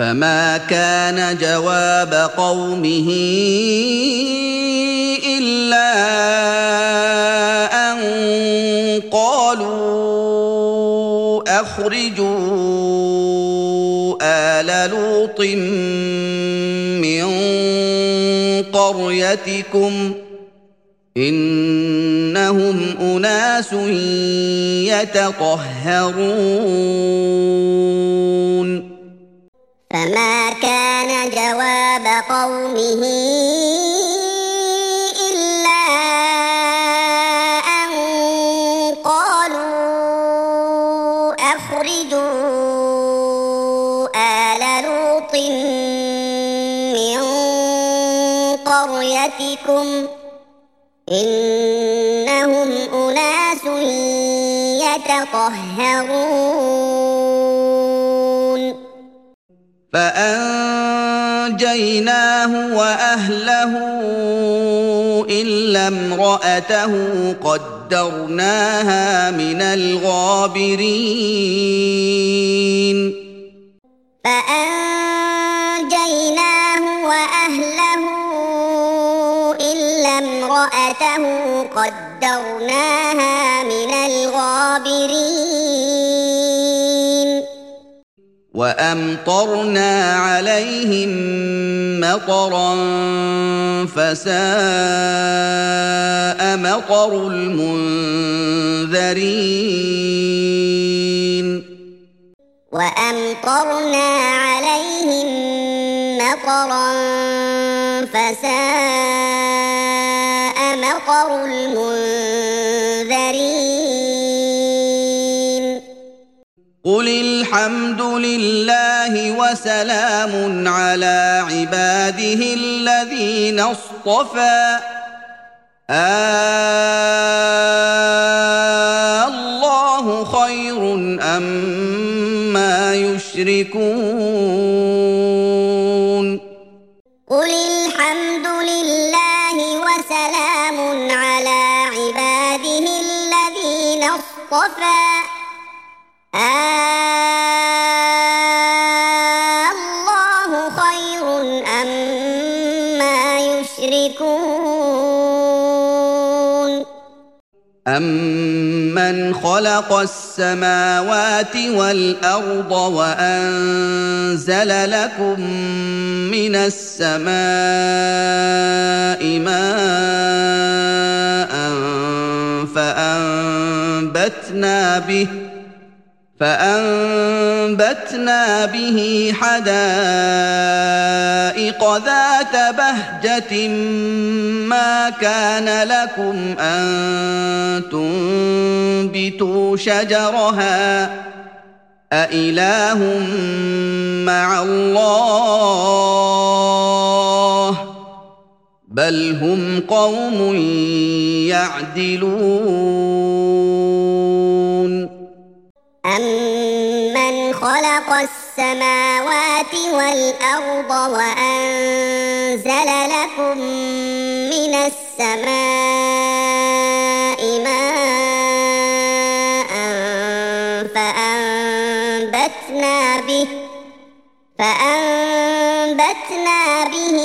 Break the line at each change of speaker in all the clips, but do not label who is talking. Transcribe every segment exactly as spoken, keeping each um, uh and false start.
فما كان جواب قومه إلا أن قالوا أخرجوا آل لوط من قريتكم إنهم أناس يتطهرون
فما كان جواب قومه إلا أن قالوا أخرجوا آل لوط من قريتكم إنهم أناس يتطهرون
فأنجيناه وأهله إلا امرأته قدرناها من الغابرين
فأنجيناه وأهله إلا امرأته قدرناها من الغابرين
وأمطرنا عليهم مطرا فساء مطر المنذرين
وأمطرنا عليهم مطرا فساء مطر المنذرين
قل الحمد لله وسلام على عباده الذين اصطفى الله خير أما يشركون
قل الحمد لله وسلام على عباده الذين اصطفى الله خير أما يشركون
أَمَّنْ خَلَقَ السَّمَاوَاتِ وَالْأَرْضَ وَأَنزَلَ لَكُم مِّنَ السَّمَاءِ مَاءً فَأَنبَتْنَا بِهِ فأنبتنا به حدائق ذات بهجة ما كان لكم أن تنبتوا شجرها أإله مع الله بل هم قوم يعدلون
أَمَّنْ خَلَقَ السَّمَاوَاتِ وَالْأَرْضَ وَأَنزَلَ لَكُم مِّنَ السَّمَاءِ مَاءً فَأَنبَتْنَا بِهِ فَأَنبَتْنَا بِهِ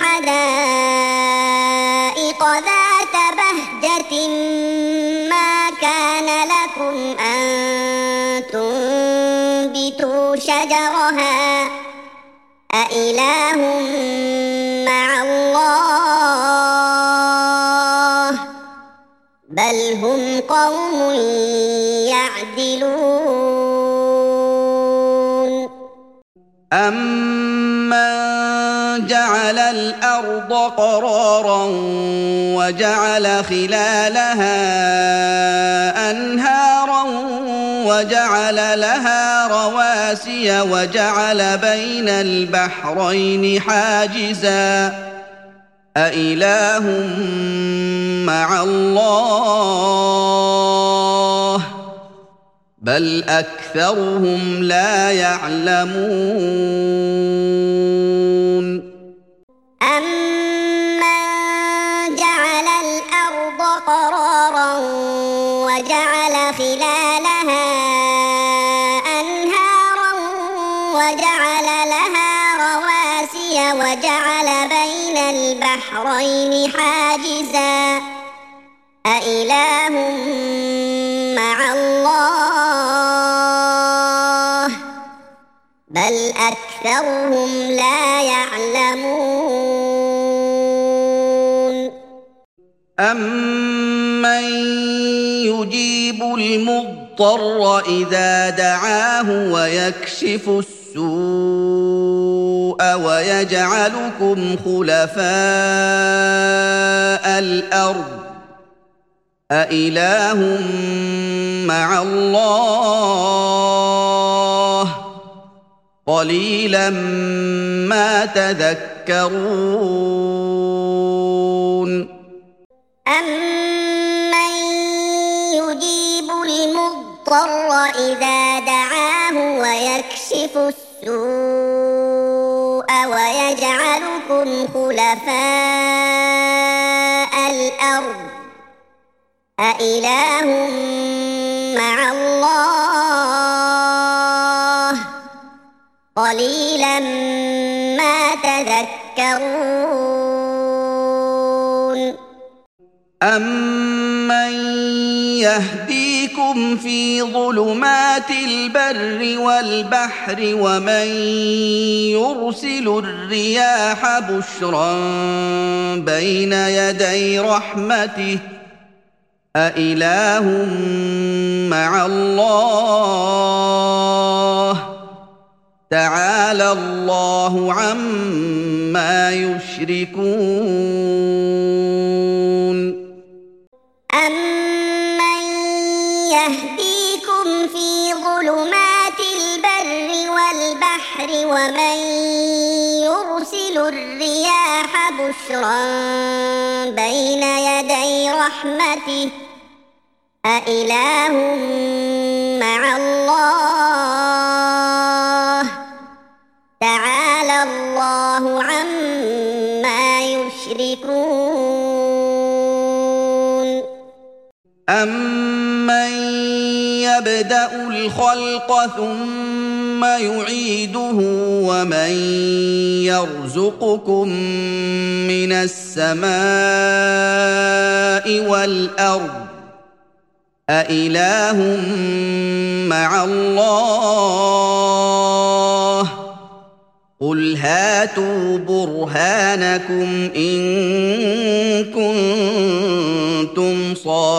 حَدَائِقَ ذَاتَ بَهْجَةٍ مَا كَانَ لَكُمْ أَن تنبتوا شجرها أإله مع الله بل هم قوم يعدلون
أَمَّنْ جَعَلَ الْأَرْضَ قَرَارًا وَجَعَلَ خِلَالَهَا أَنْهَارًا وَجَعَلَ لَهَا رَوَاسِيَ وَجَعَلَ بَيْنَ الْبَحْرَيْنِ حَاجِزًا أَإِلَٰهٌ مَّعَ اللَّهِ بل أكثرهم لا يعلمون
أَمَّنْ جَعَلَ الْأَرْضَ قَرَارًا وَجَعَلَ خِلَالَهَا أَنْهَارًا وَجَعَلَ لَهَا رواسي وجعل بين البحرين حاجزا أإله مع الله بل أكثرهم لا يعلمون
أَمَّن يُجِيبُ الْمُضْطَرَّ إِذَا دَعَاهُ وَيَكْشِفُ السُّوءَ وَيَجْعَلُكُمْ خُلَفَاءَ الْأَرْضِ أَإِلَٰهٌ مَّعَ اللَّهِ قَلِيلًا مَّا تَذَكَّرُونَ
أَمَّن يُجِيبُ الْمُضْطَرَّ إِذَا دَعَاهُ وَيَكْشِفُ السُّوءَ وَيَجْعَلُكُمْ خُلَفَاءَ الْأَرْضِ أَإِلَٰهٌ مَّعَ اللَّهِ قَلِيلًا مَّا تَذَكَّرُونَ
أَمَّن يَهْدِيكُمْ فِي ظُلُمَاتِ الْبَرِّ وَالْبَحْرِ وَمَن يُرْسِلُ الرِّيَاحَ بُشْرًا بَيْنَ يَدَيْ رَحْمَتِهِ أَإِلَٰهٌ مَّعَ اللَّهِ تَعَالَى اللَّهُ عَمَّا يُشْرِكُونَ
أَمَّن يَهْدِيكُمْ فِي ظُلُمَاتِ الْبَرِّ وَالْبَحْرِ وَمَن يُرْسِلُ الرِّيَاحَ بُشْرًا بَيْنَ يَدَيْ رَحْمَتِهِ أَإِلَٰهٌ مَّعَ اللَّهِ تَعَالَى اللَّهُ عَمَّا يُشْرِكُونَ
أَمَّن يَبْدَأُ الْخَلْقَ ثُمَّ يُعِيدُهُ وَمَن يَرْزُقُكُم مِّنَ السَّمَاءِ وَالْأَرْضِ أَإِلَٰهٌ مَّعَ اللَّهِ قُلْ هَاتُوا بُرْهَانَكُمْ إِن كُنتُمْ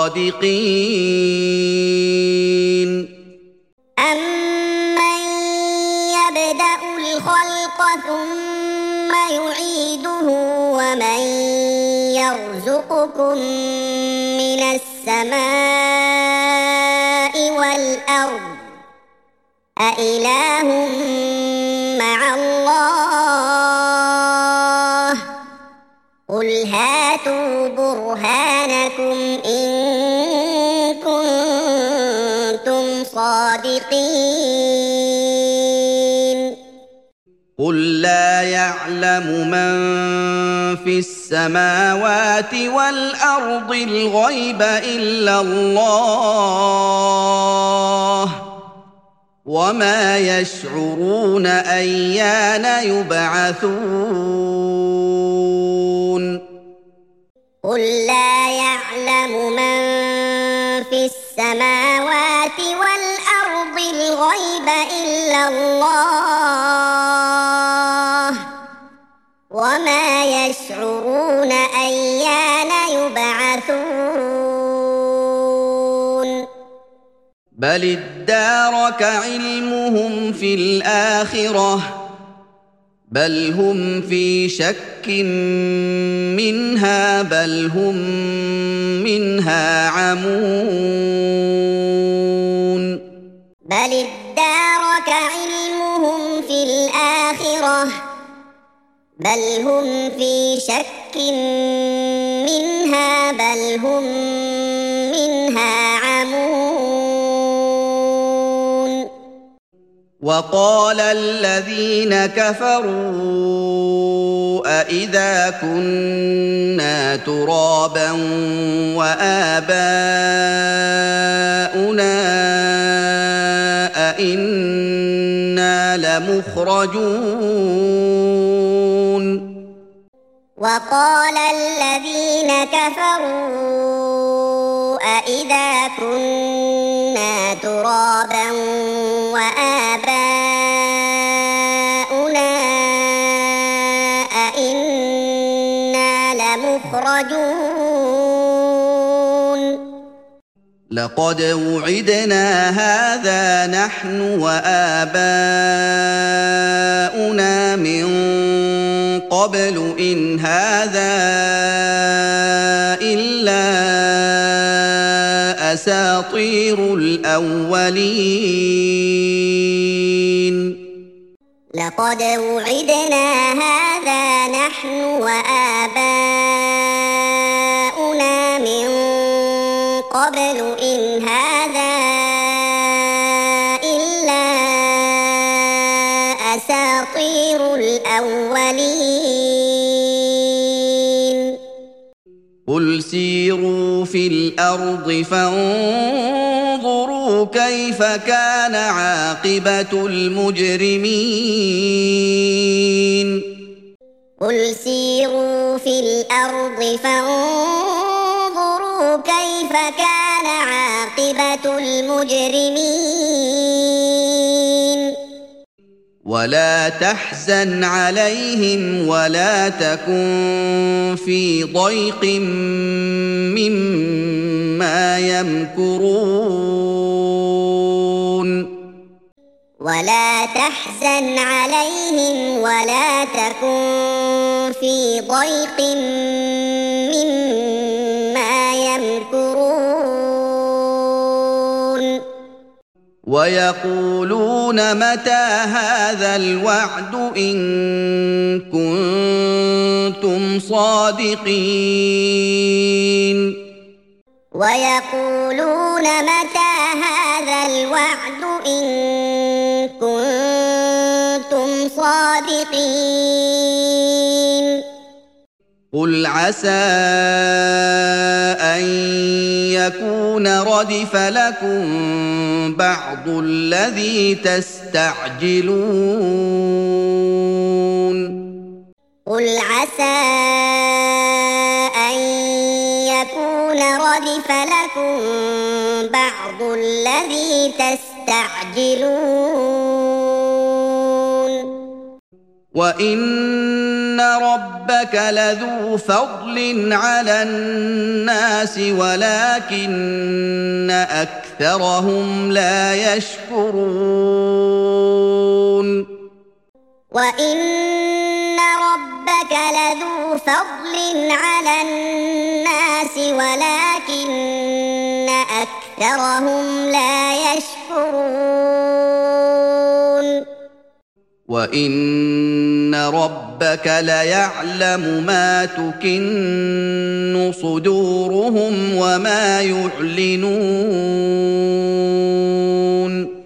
صَادِقِينَ
أَمَّن يَبْدَأُ الْخَلْقَ ثُمَّ يُعِيدُهُ وَمَن يَرْزُقُكُم مِّنَ السَّمَاءِ وَالْأَرْضِ أَإِلَٰهٌ مَّعَ اللَّهِ قُلْ هَاتُوا بُرْهَانَكُمْ إِن كُنتُمْ صَادِقِينَ
قُل لَّا يَعْلَمُ مَن فِي السَّمَاوَاتِ وَالْأَرْضِ الْغَيْبَ إِلَّا اللَّهُ وَمَا يَشْعُرُونَ أَيَّانَ يُبْعَثُونَ
قُل لَّا يَعْلَمُ مَن فِي السَّمَاوَاتِ وَالْأَرْضِ الْغَيْبَ إِلَّا اللَّهُ وَمَا يَشْعُرُونَ أَيَّانَ يُبْعَثُونَ
بَلِ ادَّارَكَ عِلْمُهُمْ فِي الْآخِرَةِ بَلْ هُمْ فِي شَكٍّ مِّنْهَا بَلْ هُم مِّنْهَا عَمُونَ
بَلِ ادَّارَكَ عِلْمُهُمْ فِي الْآخِرَةِ بَلْ هُمْ فِي شَكٍّ مِّنْهَا بَلْ هُم مِّنْهَا عَمُونَ
وَقَالَ الَّذِينَ كَفَرُوا أَإِذَا كُنَّا تُرَابًا وَآبَاؤُنَا أَإِنَّا إنا لمخرجون
وقال الذين كفروا أإذا كنا ترابا وآباؤنا أإنا لمخرجون
لقد وعدنا هذا نحن وآباؤنا من قبل إن هذا إلا أساطير الأولين
لقد وعدنا هذا نحن وآباؤنا من قبل إن هذا إلا أساطير الأولين
قل سيروا في الأرض فانظروا كيف كان عاقبة المجرمين
قل سيروا في الأرض فانظروا كيف كان عاقبة المجرمين
ولا تحزن عليهم ولا تكن في ضيق مما يمكرون
ولا تحزن عليهم ولا تكن في ضيق مما يمكرون
ويقولون متى هذا الوعد إن كنتم صادقين
ويقولون متى هذا الوعد إن كنتم صادقين
قل عسى أن يكون ردف لكم بعض الذي تستعجلون
قل عسى أن يكون ردف لكم بعض الذي تستعجلون
وإن ربك لذو فضل على الناس ولكن أكثرهم لا يشكرون
وإن ربك لذو فضل على الناس ولكن أكثرهم لا يشكرون
وإن ربك ليعلم ما تكن صدورهم وما يعلنون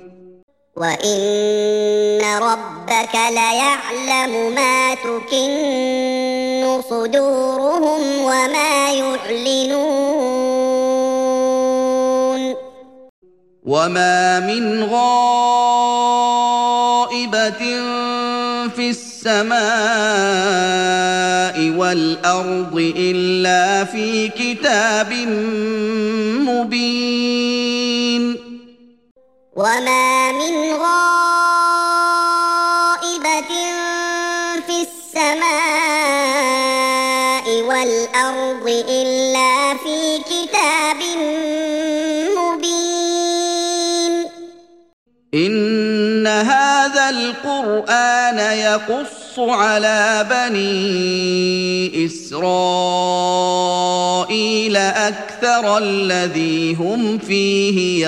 وإن ربك ليعلم ما تكن صدورهم وما يعلنون
وما من غائبة في السماء والأرض إلا في كتاب مبين
وما من غائبة في السماء والأرض إلا في كتاب مبين
إن هذا القرآن يقص على بني إسرائيل أكثر الذي هم فيه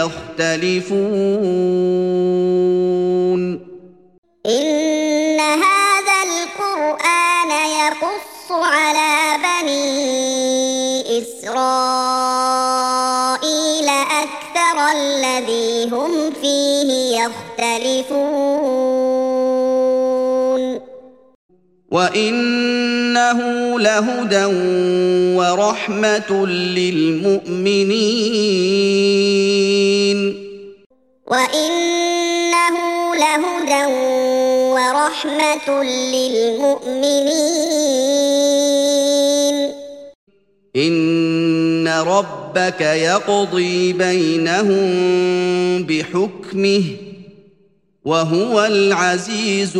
يختلفون
إن هذا القرآن يقص على بني إسرائيل أكثر الذي هم فيه يختلفون
وإنه لهدى ورحمة للمؤمنين
وإنه لهدى ورحمة للمؤمنين
إن ربك يقضي بينهم بحكمه وهو العزيز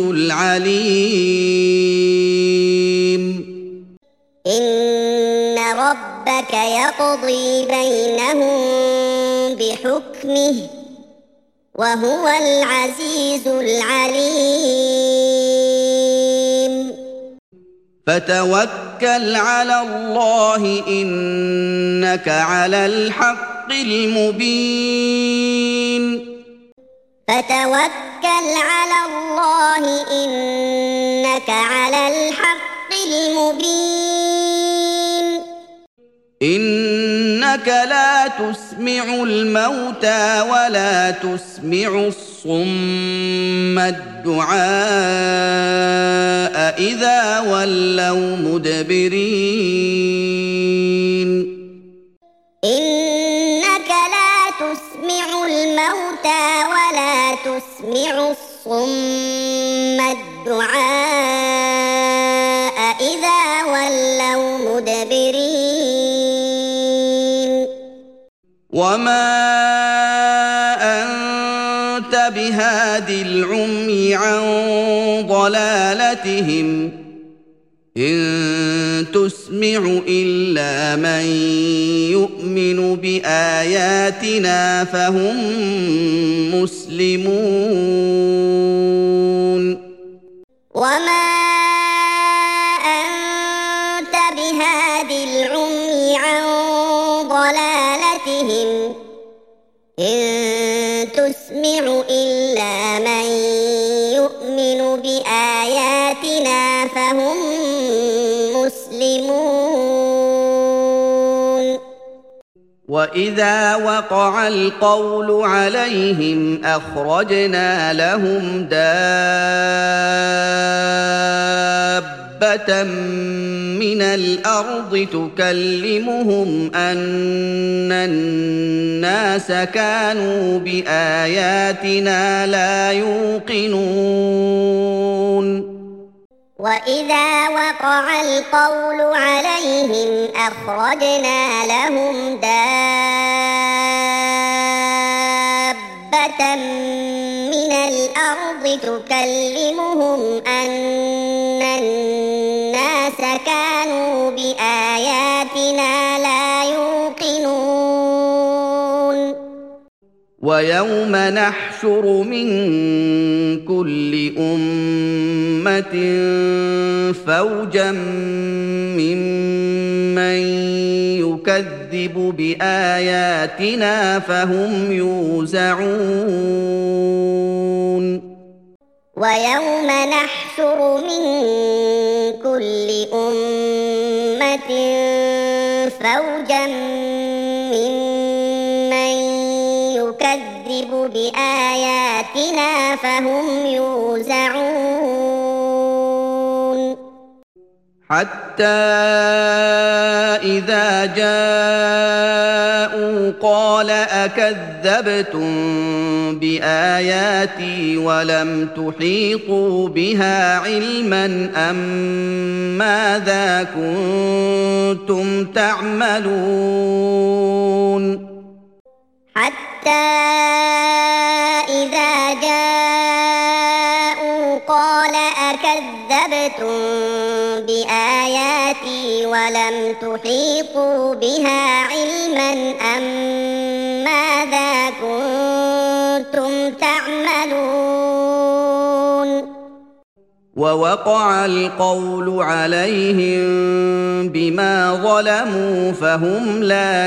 العليم
إن ربك يقضي بينهم بحكمه وهو العزيز العليم
فتوكل على الله إنك على الحق المبين
فتوكل على الله إنك على الحق المبين
إنك لا تسمع الموتى ولا تسمع الصم الدعاء إذا ولوا مدبرين
إنك لا تسمع الموتى ولا تسمع الصم الدعاء إذا ولوا مدبرين
وما أنت بهاد العمي عن ضلالتهم إن تسمع إلا من يؤمن بآياتنا فهم مسلمون
وما أنت بهاد العمي عن ضلالتهم إن تسمع إلا من يؤمن بآياتنا فهم مسلمون
وإذا وقع القول عليهم أخرجنا لهم دابة من الأرض تكلمهم أن الناس كانوا بآياتنا لا يوقنون
وإذا وقع القول عليهم أخرجنا لهم دابة من الأرض تكلمهم أن الناس كانوا بآياتنا لا يوقنون
ويوم نحشر من كل أمة فوجا ممن يكذب بآياتنا فهم يوزعون
ويوم نحشر من كل أمة فوجا ممن يكذب بآياتنا فهم يوزعون
حتى إذا جاءوا قال أكذبتم بآياتي ولم تحيطوا بها علما أم ماذا كنتم تعملون
حتى إذا جاءوا قال أكذبتم بآياتي ولم تحيطوا بها علما أم ماذا كنتم تعملون
ووقع القول عليهم بما ظلموا فهم لا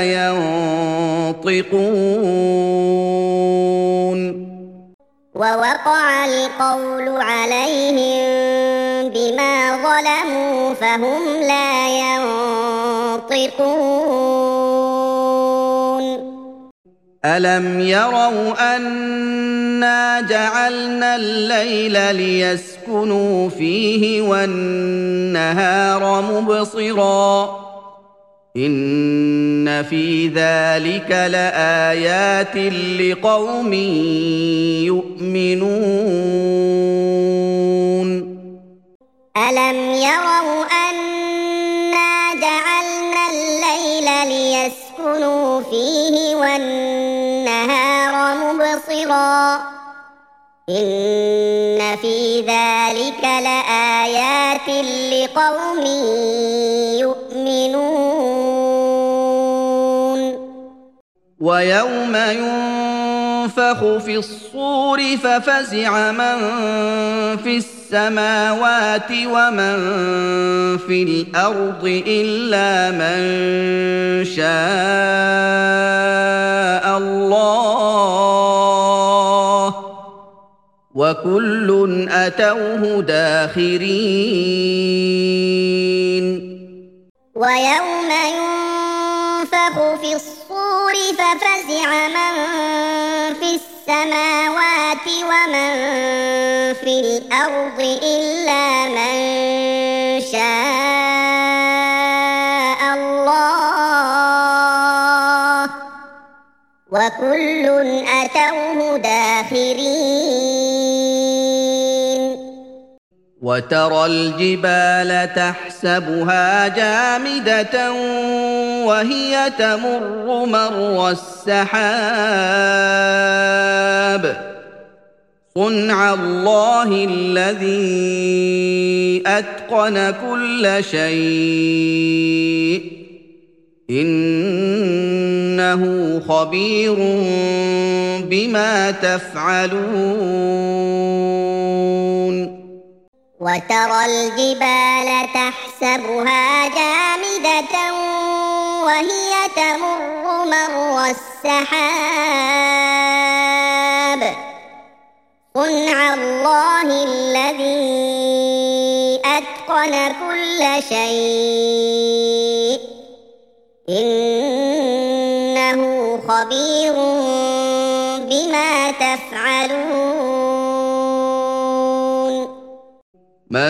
ينطقون
ووقع القول عليهم بما ظلموا فهم لا ينطقون
ألم يروا أنا جعلنا الليل ليسكنوا فيه والنهار مبصرا إن في ذلك لآيات لقوم يؤمنون
ألم يروا أنا جعلنا الليل ليسكنوا فيه والنهار مبصرا إن في ذلك لآيات لقوم يؤمنون
ويوم ينفخ في الصور ففزع من في السماوات ومن في الأرض إلا من شاء الله وكل أتوه داخرين
ويوم ينفخ في الصور ففزع من في السماوات ومن في الأرض إلا من شاء الله وكل أتوه داخرين
وترى الجبال تحسبها جامدة وهي تمر مر السحاب صنع الله الذي أتقن كل شيء إنه خبير بما تفعلون
وترى الجبال تحسبها جامدة وهي تمر مر السحاب صنع الله الذي أتقن كل شيء إنه خبير بما تفعلون
من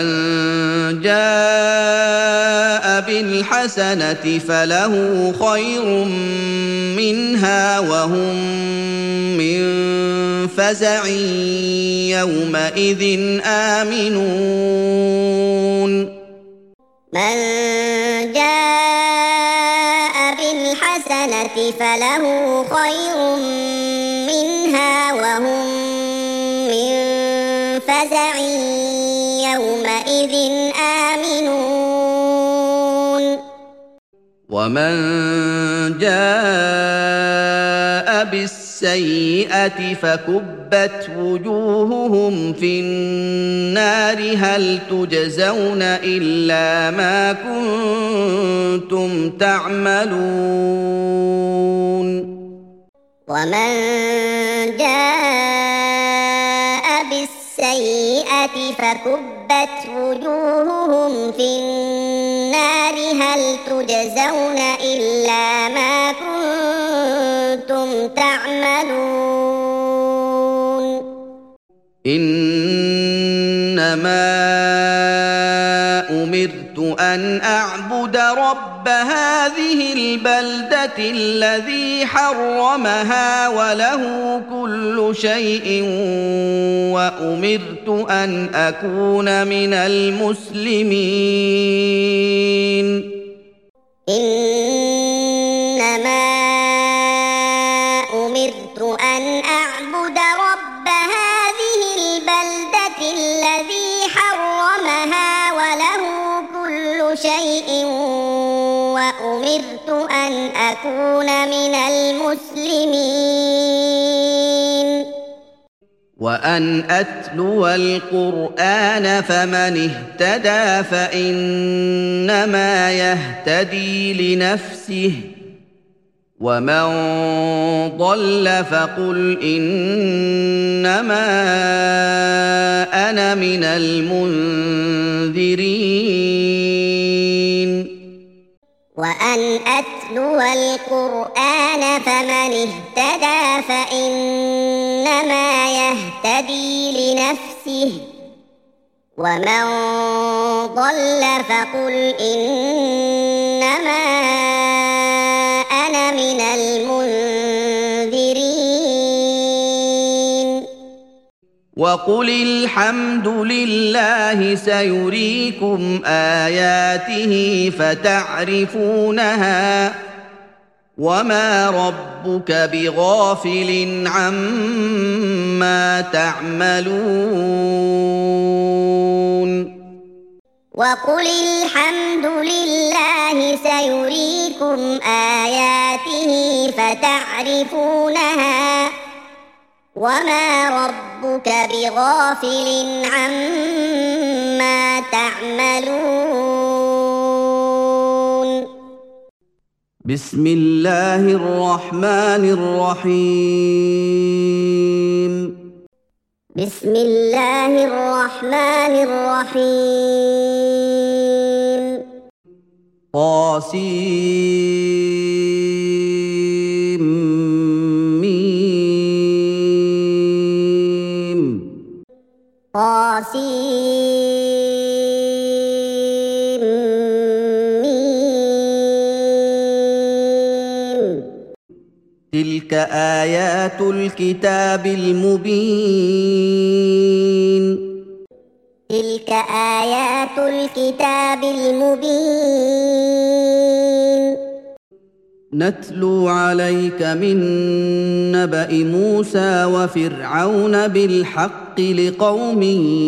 جاء بالحسنة فله خير منها وهم من فزع يومئذ آمنون
من جاء بالحسنة فله خير منها وهم من فزع يومئذ آمنون
ومن جاء بالسيئة فكبت وجوههم في النار هل تجزون إلا ما كنتم تعملون
ومن جاء بالسيئة فكبت وجوههم في النار هل تجزون إلا ما كنتم تعملون
إنما أمرت أن أعبد رب هذه البلدة الذي حرمها وله كل شيء وأمرت أن أكون من المسلمين
إنما أمرت أن أعبد رب هذه البلدة الذي حرمها وله كل شيء وأمرت أن أكون من المسلمين
وأن أتلو القرآن فمن اهتدى فإنما يهتدي لنفسه ومن ضل فقل إنما أنا من المنذرين
وأن أتلو القرآن فمن اهتدى فإنما يهتدي لنفسه ومن ضل فقل إنما أنا من المنذرين
وقل الحمد لله سيريكم آياته فتعرفونها وما ربك بغافل عما تعملون
وقل الحمد لله سيريكم آياته فتعرفونها وما ربك بغافل عما تعملون
بسم الله الرحمن الرحيم
بسم الله الرحمن الرحيم
طاسيم ميم
طاسيم ميم
تلك آيات الكتاب المبين
تلك آيات الكتاب المبين
نتلو عليك من نبأ موسى وفرعون بالحق لقوم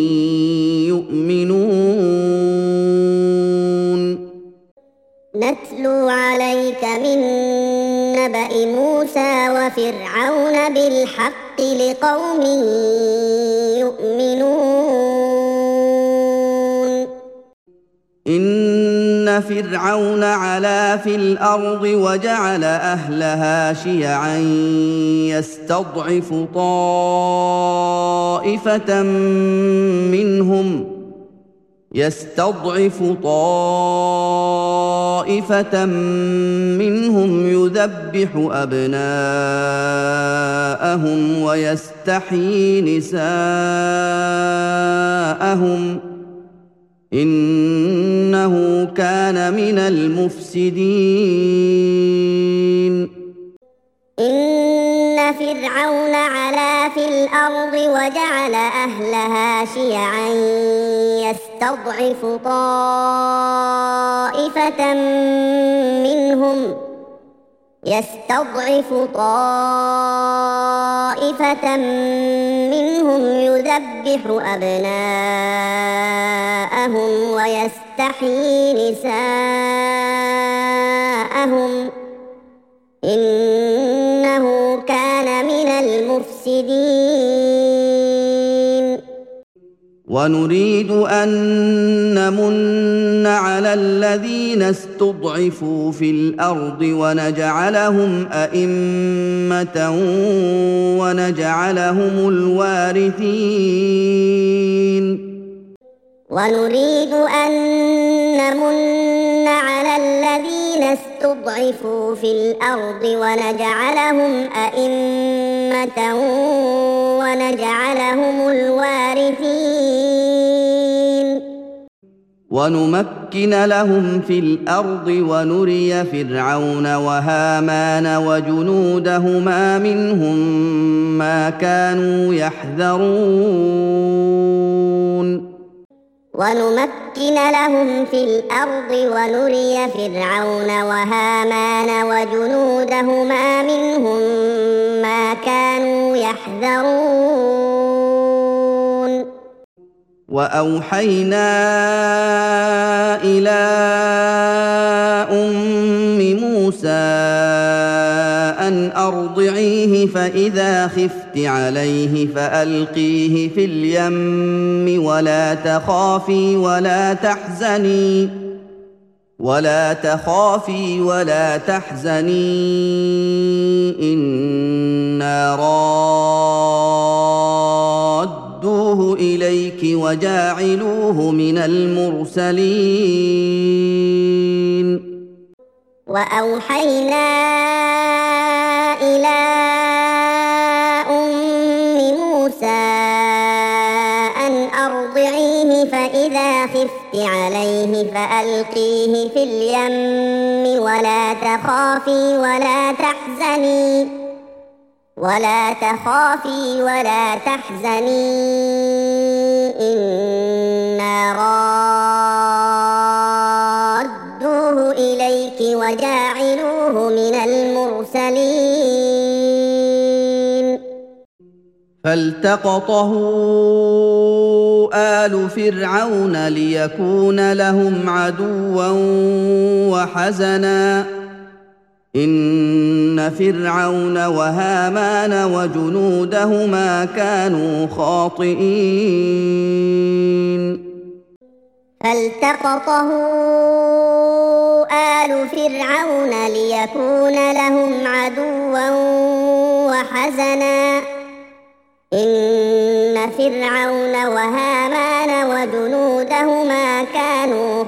يؤمنون
نتلو عليك من نبأ موسى وفرعون بالحق لقوم يؤمنون
إن فرعون علا في الأرض وجعل أهلها شيعا يستضعف طائفة منهم يستضعف طائفة منهم يذبح أبناءهم ويستحيي نساءهم إنه كان من المفسدين
إن فرعون علا في الأرض وجعل أهلها شيعا يستضعف طائفة منهم يستضعف طائفة منهم يذبح أبناءهم ويستحيي نساءهم إنه كان من المفسدين
ونريد أن نمن على الذين استضعفوا في الأرض ونجعلهم أئمة ونجعلهم الوارثين
ونريد أن نمن على الذين استضعفوا في الأرض ونجعلهم أئمة ونجعلهم الوارثين
ونمكن لهم في الأرض ونري فرعون وهامان وجنودهما منهم ما كانوا يحذرون
ونمكن لهم في الأرض ونري فرعون وهامان وجنودهما منهم ما كانوا يحذرون
وأوحينا إلى أم موسى أن أرضعيه فإذا خفت عليه فألقيه في اليم ولا تخافي ولا تحزني ولا تخافي ولا تحزني إنا رادوه إليك وجاعلوه من المرسلين
وأوحينا إلى أم موسى أن أرضعيه فإذا خفت عليه فألقيه في اليم ولا تخافي ولا تحزني ولا تخافي ولا تحزني إنا رادوه إليك وجاعلوه من المرسلين
فالتقطه آل فرعون ليكون لهم عدوا وحزنا إن فرعون وهامان وجنودهما كانوا خاطئين
فالتقطه آل فرعون ليكون لهم عدوا وحزنا إن فرعون وهامان وجنودهما كانوا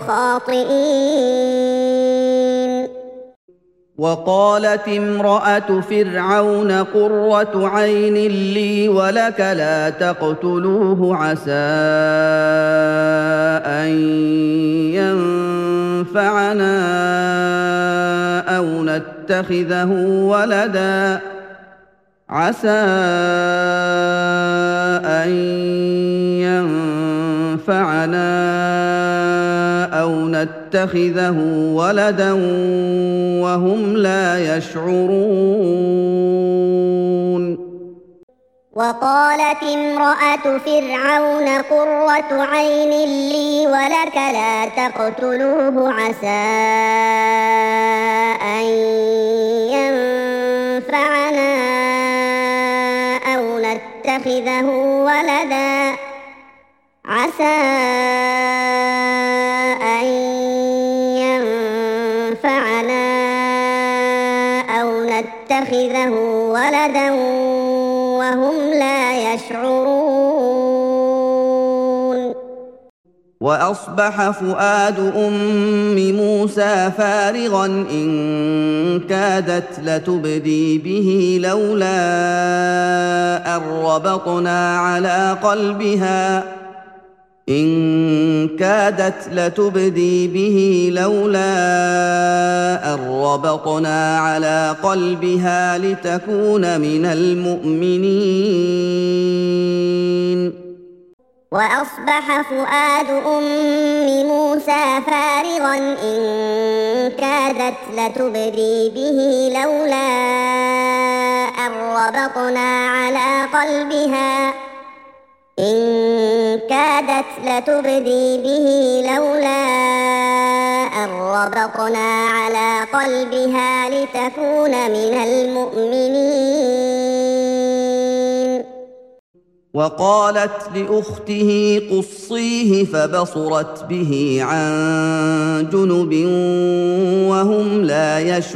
خاطئين
وقالت امرأة فرعون قرة عين لي ولك لا تقتلوه عسى أن ينفعنا أو نتخذه ولدا عسى أن ينفعنا أو نتخذه ولدا وهم لا يشعرون
وقالت امرأة فرعون قرة عين لي ولك لا تقتلوه عسى أن ينفعنا أو نتخذه ولدا عسى أن ينفعنا أو نتخذه ولدا وهم لا يشعرون
وأصبح فؤاد أم موسى فارغا إن كادت لتبدي به لولا أن ربطنا على قلبها إن كادت لتبدي به لولا أن ربطنا على قلبها لتكون من المؤمنين
وأصبح فؤاد أم موسى فارغا إن كادت لتبدي به لولا أن ربطنا على قلبها إن كادت لتبدي به لولا أن ربطنا على قلبها لتكون من المؤمنين
وقالت لأخته قصيه فبصرت به عن جنب وهم لا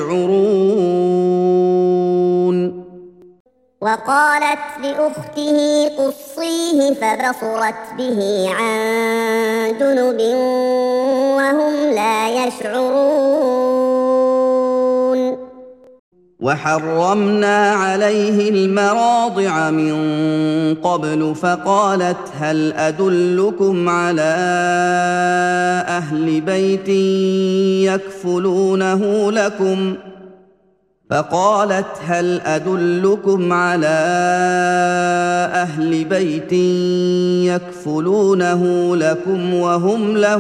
يشعرون
وقالت لأخته قصيه فبصرت به عن جنب وهم لا يشعرون
وحرمنا عليه المراضع من قبل فقالت هل أدلكم على أهل بيت يكفلونه لكم فقالت هل أدلكم على أهل بيت يكفلونه لكم وهم له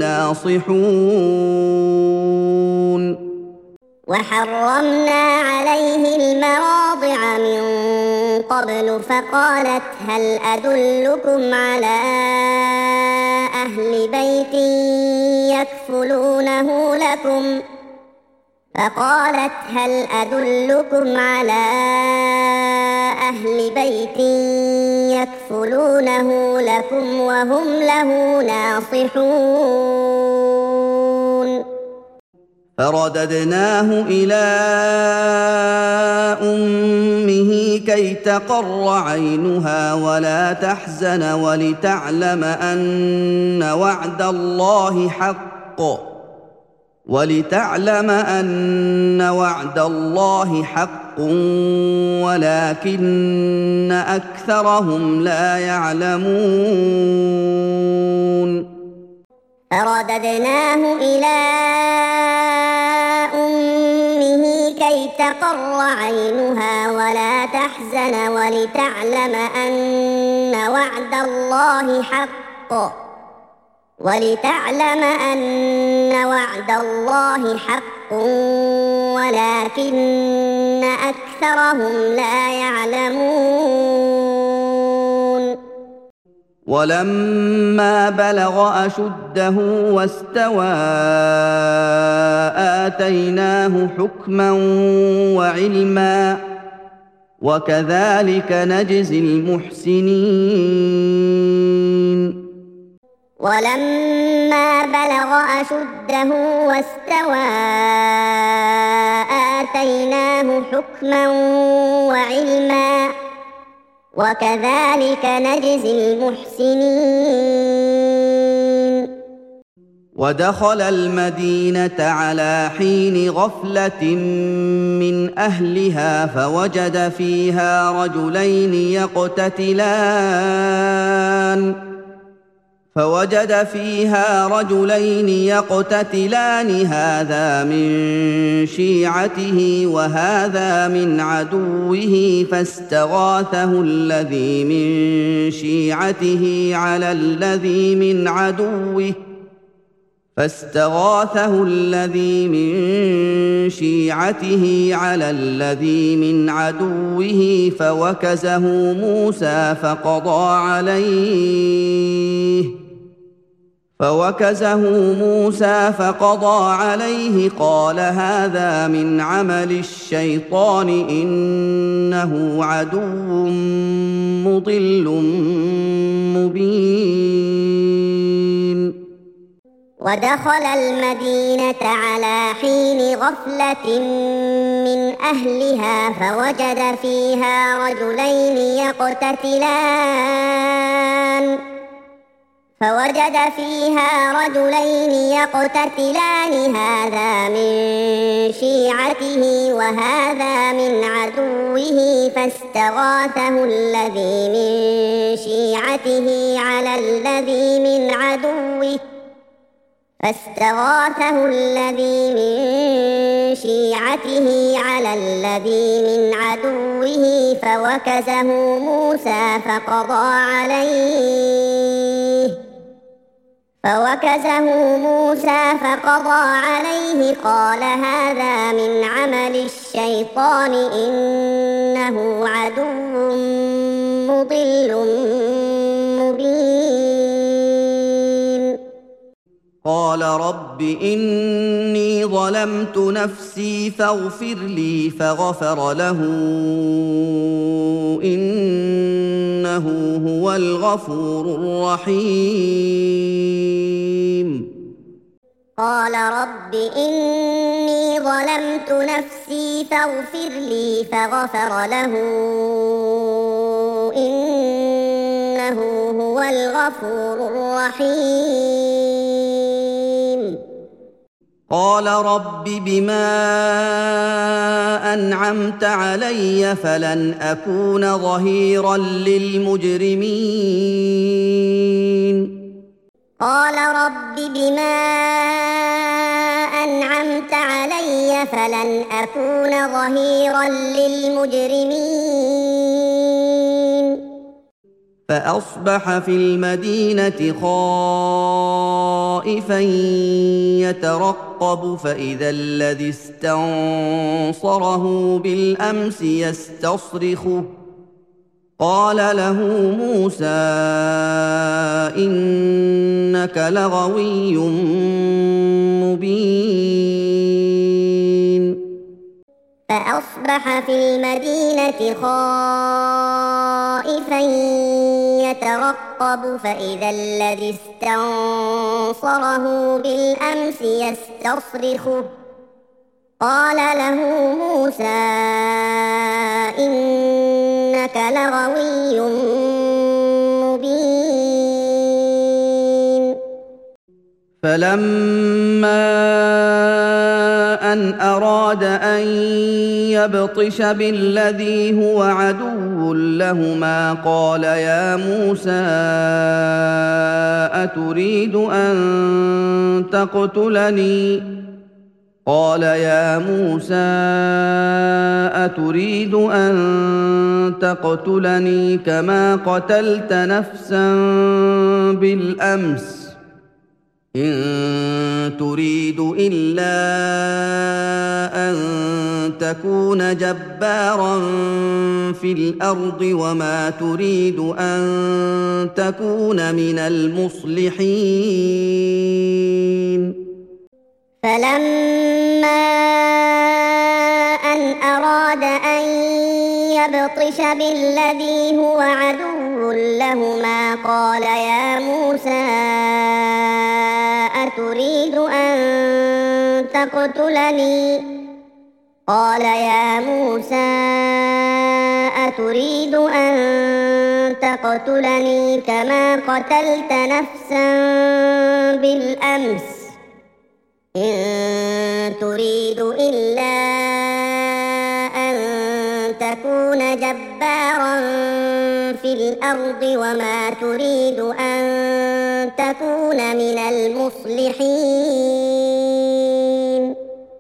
ناصحون
وحرمنا عليه المراضع من قبل فقالت هل أدلكم على أهل بيت يكفلونه لكم فقالت هل أدلكم على أهل بيت يكفلونه لكم وهم له ناصحون
فرددناه إلى أمه كي تقر عينها ولا تحزن ولتعلم أن وعد الله حق ولتعلم أن وعد الله حق ولكن أكثرهم لا يعلمون
فرددناه إلى أمه كي تقر عينها ولا تحزن ولتعلم أن وعد الله حق ولتعلم أن وعد الله حق ولكن أكثرهم لا يعلمون.
ولما بلغ أشده واستوى آتيناه حكما وعلما وكذلك نجزي المحسنين.
ولما بلغ أشده واستوى آتيناه حكما وعلما وكذلك نجزي المحسنين.
ودخل المدينة على حين غفلة من أهلها فوجد فيها رجلين يقتتلان فوجد فيها رجلين يقتتلان هذا من شيعته وهذا من عدوه فاستغاثه الذي من شيعته على الذي من عدوه فاستغاثه الذي من شيعته على الذي من عدوه فوكزه موسى فقضى عليه فوكزه موسى فقضى عليه قال هذا من عمل الشيطان إنه عدو مضل مبين.
ودخل المدينة على حين غفلة من أهلها فوجد فيها رجلين يقتتلان فوجد فيها رجلين يقتتلان هذا من شيعته وهذا من عدوه فاستغاثه الذي من شيعته على الذي من عدوه فاستغاثه الذي من شيعته على الذي من عدوه فوكزه موسى فقضى عليه فوكزه موسى فقضى عليه قال هذا من عمل الشيطان إنه عدو مضل مبين.
قال رب إني ظلمت نفسي فاغفر لي فغفر له إنه هو الغفور الرحيم.
قال رب إني ظلمت نفسي فاغفر لي فغفر له إنه هو الغفور الرحيم.
قال رب بما أنعمت علي فلن أكون ظهيرا للمجرمين.
قال رب بما أنعمت علي فلن أكون ظهيرا للمجرمين.
فأصبح في المدينة خائفا يترقب فإذا الذي استنصره بالأمس يستصرخه قال له موسى إنك لغوي مبين.
فأصبح في المدينة خائفا يترقب فإذا الذي استنصره بالأمس يستصرخه قال له موسى إنك لغوي مبين.
فلما أن أراد أن يبطش بالذي هو عدو لهما قال يا موسى أتريد أن تقتلني قال يا موسى أتريد أن تقتلني كما قتلت نفسا بالأمس إن تريد إلا أن تكون جبارا في الأرض وما تريد أن تكون من المصلحين
فلما أن أراد أن يبطش بالذي هو عدو لهما قال يا موسى أتريد أن تقتلني قال يا موسى أتريد أن تقتلني كما قتلت نفسا بالأمس إن تريد إلا أن تكون جبارا في الأرض وما تريد أن تكون من المصلحين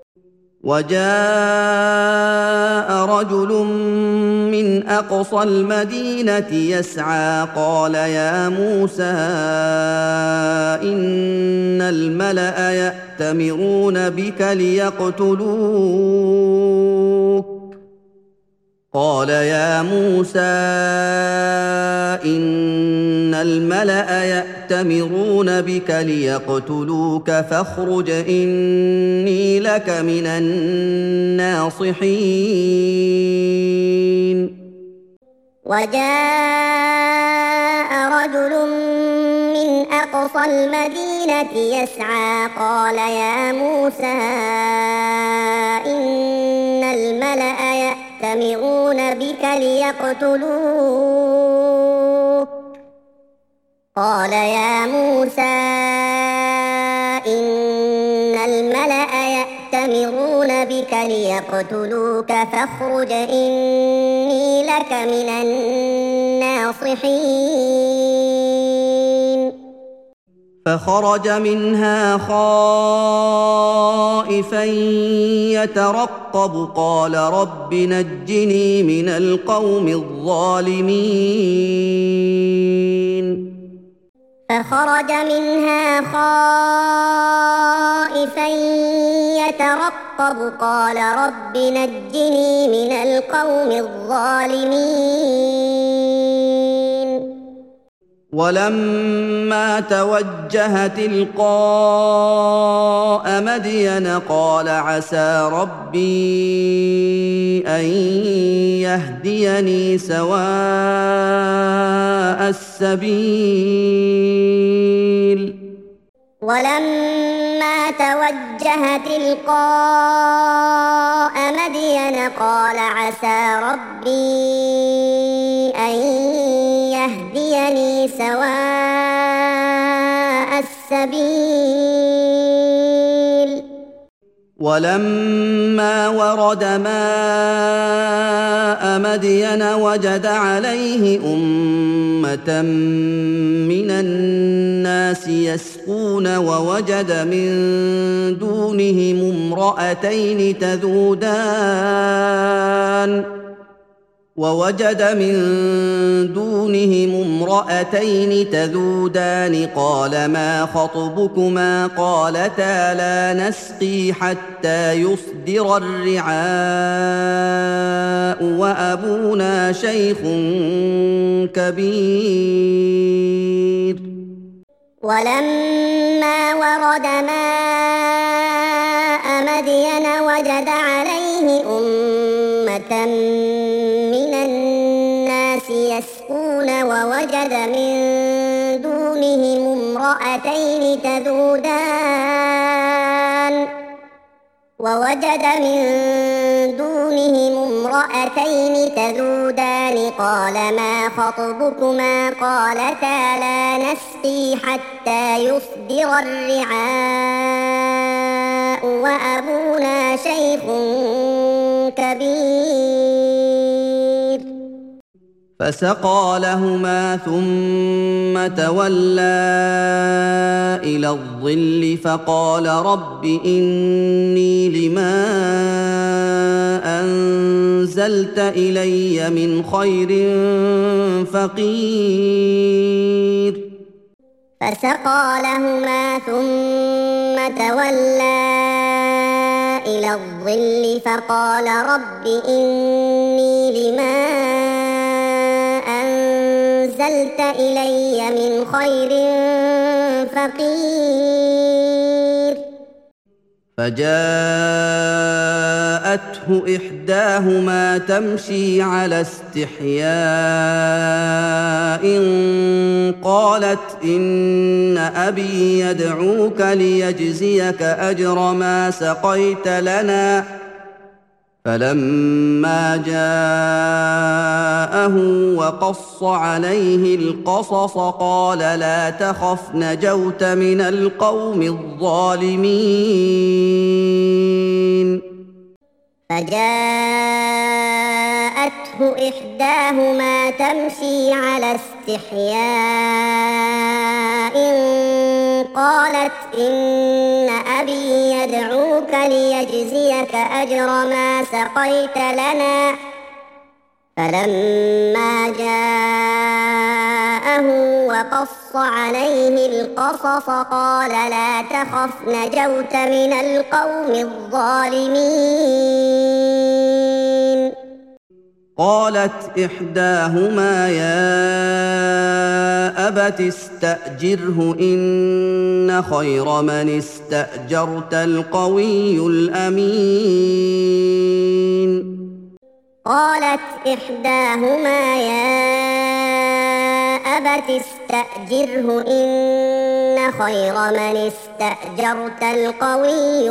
وجاء رجل من أقصى المدينة يسعى قال يا موسى إن الملأ يأتمرون بك ليقتلوك قال يا موسى إن الملأ يأتمرون بك ليقتلوك فاخرج إني لك من الناصحين
وجاء رجل من أقصى المدينة يسعى قال يا موسى إن الملأ يأتمرون بك ليقتلوك قال يا موسى إن الملأ يأتمرون بك ليقتلوك فاخرج إني لك من الناصحين
فخرج منها خائفا يترقب قال رب نجني من القوم الظالمين
فخرج منها خائفا يترقب قال رب نجني من القوم الظالمين
ولما توجه تلقاء مدين قال عسى ربي أن يهديني سواء السبيل
ولما توجه تلقاء مدين قال عسى ربي أن يهديني سواء السبيل
ولما ورد ماء مدين وجد عليه أمة من الناس يسقون ووجد من دونهم امرأتين تذودان ووجد من دونهم امرأتين تذودان قال ما خطبكما قالتا لا نسقي حتى يصدر الرعاء وأبونا شيخ كبير
ولما ورد ماء مدين وجد عليه أمة من الناس يسقون ووجد من دونهم امرأتين تذودان ووجد من دونهم امرأتين تذودان قال ما خطبكما قالتا لا نسقي حتى يصدر الرعاء وأبونا شيخ كبير
فسقى لهما ثم تولى إلى الظل فقال رب إني لما أنزلت إلي من خير فقير
فسقى لهما ثم تولى إلى الظل فقال رب إني لما أنزلت إلي من خير فقير
فجاءته إحداهما تمشي على استحياء قالت إن أبي يدعوك ليجزيك أجر ما سقيت لنا فلما جاءه وقص عليه القصص قال لا تخف نجوت من القوم الظالمين
فجاءته إحداهما تمشي على استحياء قالت إن أبي يدعوك ليجزيك أجر ما سقيت لنا فلما جاءه وقص عليه القصص قال لا تخف نجوت من القوم الظالمين
قالت إحداهما يا أبت استأجره إن خير من استأجرت القوي الأمين
قالت إحداهما يا أبت استأجره إن خير من استأجرت القوي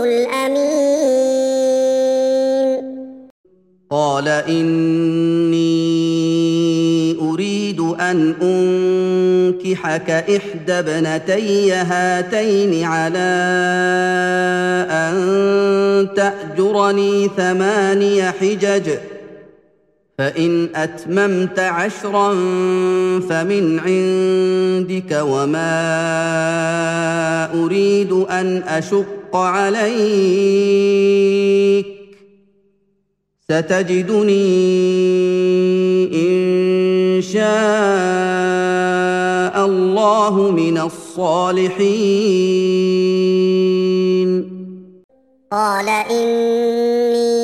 الأمين
قال إني أريد أن أنكحك إحدى ابنتي هاتين على أن تأجرني ثماني حجج فإن أتممت عشرا فمن عندك وما أريد أن أشق عليك ستجدني إن شاء الله من الصالحين
قال إني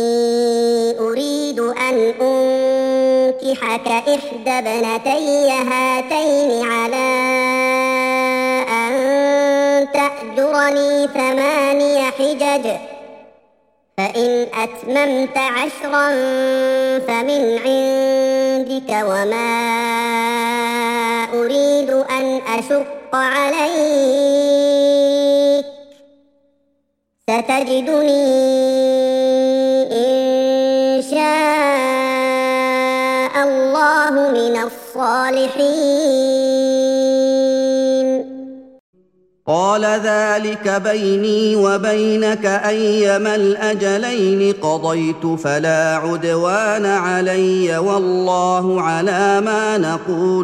أريد أن أنكحك إحدى ابنتي هاتين على أن تأجرني ثماني حجج فإن أتممت عشرا فمن عندك وما أريد أن أشق عليك ستجدني إن شاء الله من الصالحين
قال ذلك بيني وبينك أيما الأجلين قضيت فلا عدوان علي والله على ما نقول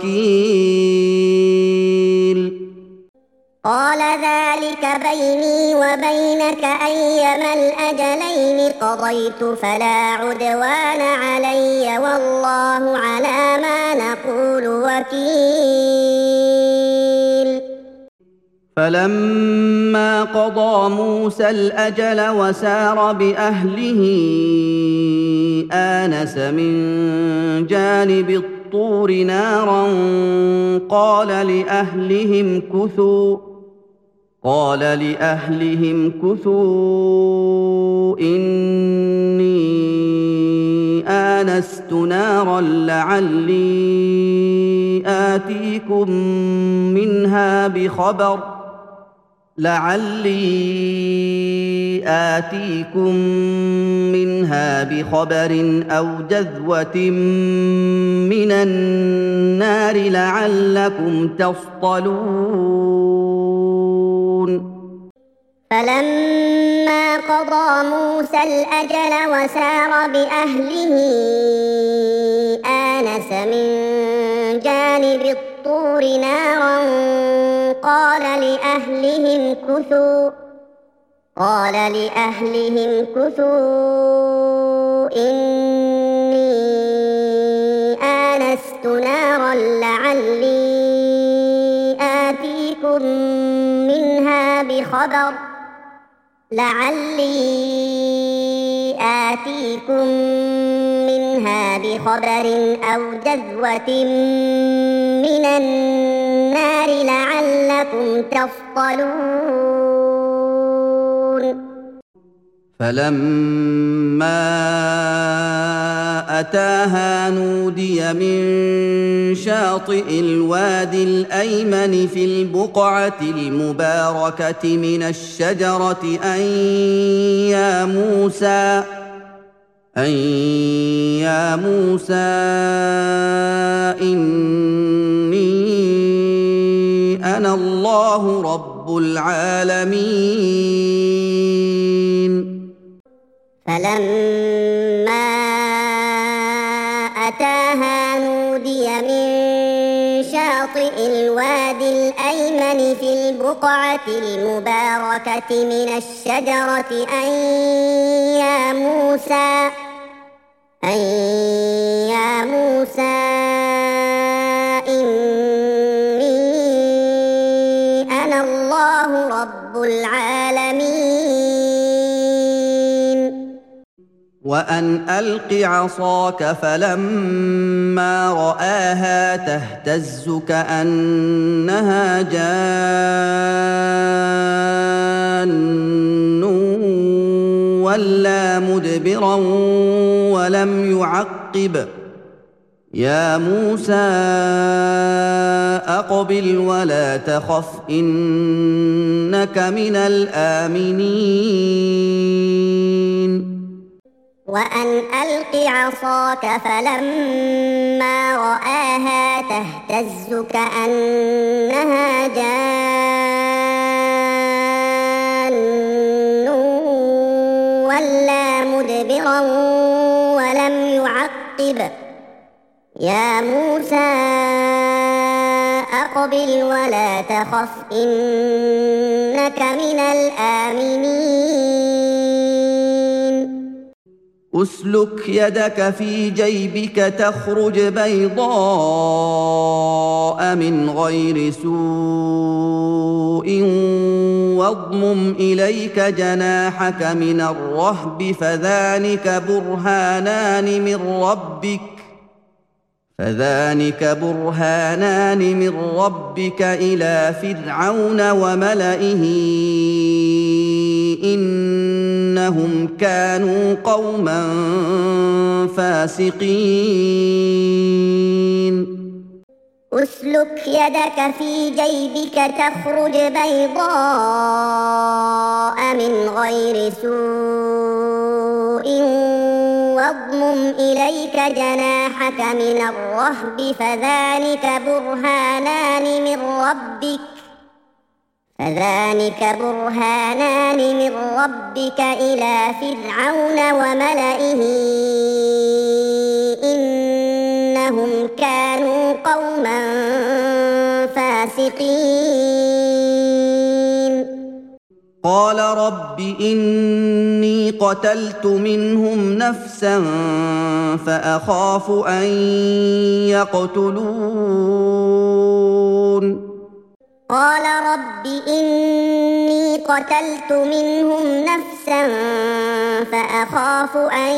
وكيل
قال ذلك بيني وبينك أيما الأجلين قضيت فلا عدوان علي والله على ما نقول وكيل
فلما قضى موسى الأجل وسار بأهله آنس من جانب الطور نارا قال لأهلهم كثوا قال لأهلهم كثوا إني آنست نارا لعلي آتيكم منها بخبر لعلي آتيكم منها بخبر أو جذوة من النار لعلكم تصطلون
فلما قضى موسى الأجل وسار بأهله آنس من جانب الطور نارا قال لأهلهم كثوا قال لأهلهم كثوا إني آنست نارا لعلي آتيكم منها بخبر لعلي آتيكم منها بخبر أو جذوة من النار لعلكم تصطلون.
فلما أتاها نودي من شاطئ الوادي الأيمن في البقعة المباركة من الشجرة أن يا موسى أن يا موسى إني أنا الله رب العالمين.
فلما أتاها نودي من شاطئ الوادي الأيمن في البقعة المباركة من الشجرة أن يا موسى أن يا موسى إني أنا الله رب العالمين.
وأن ألق عصاك فلما رآها تهتز كأنها جان ولا مدبرا ولم يعقب يا موسى أقبل ولا تخف إنك من الآمنين.
وأن ألق عصاك فلما رآها تهتز كأنها جان ولا مدبرا ولم يعقب يا موسى أقبل ولا تخف إنك من الآمنين.
أسلك يدك في جيبك تخرج بيضاء من غير سوء واضمم إليك جناحك من الرهب فذلك برهانان من ربك فذلك برهانان من ربك إلى فرعون وملئه إنهم كانوا قوما فاسقين.
أسلك يدك في جيبك تخرج بيضاء من غير سوء واضمم إليك جناحك من الرهب فذلك برهانان من ربك فذلك برهانان من ربك إلى فرعون وملئه إنهم كانوا قوما فاسقين.
قال رب إني قتلت منهم نفسا فأخاف أن يقتلون.
قال رب إني قتلت منهم نفسا فأخاف أن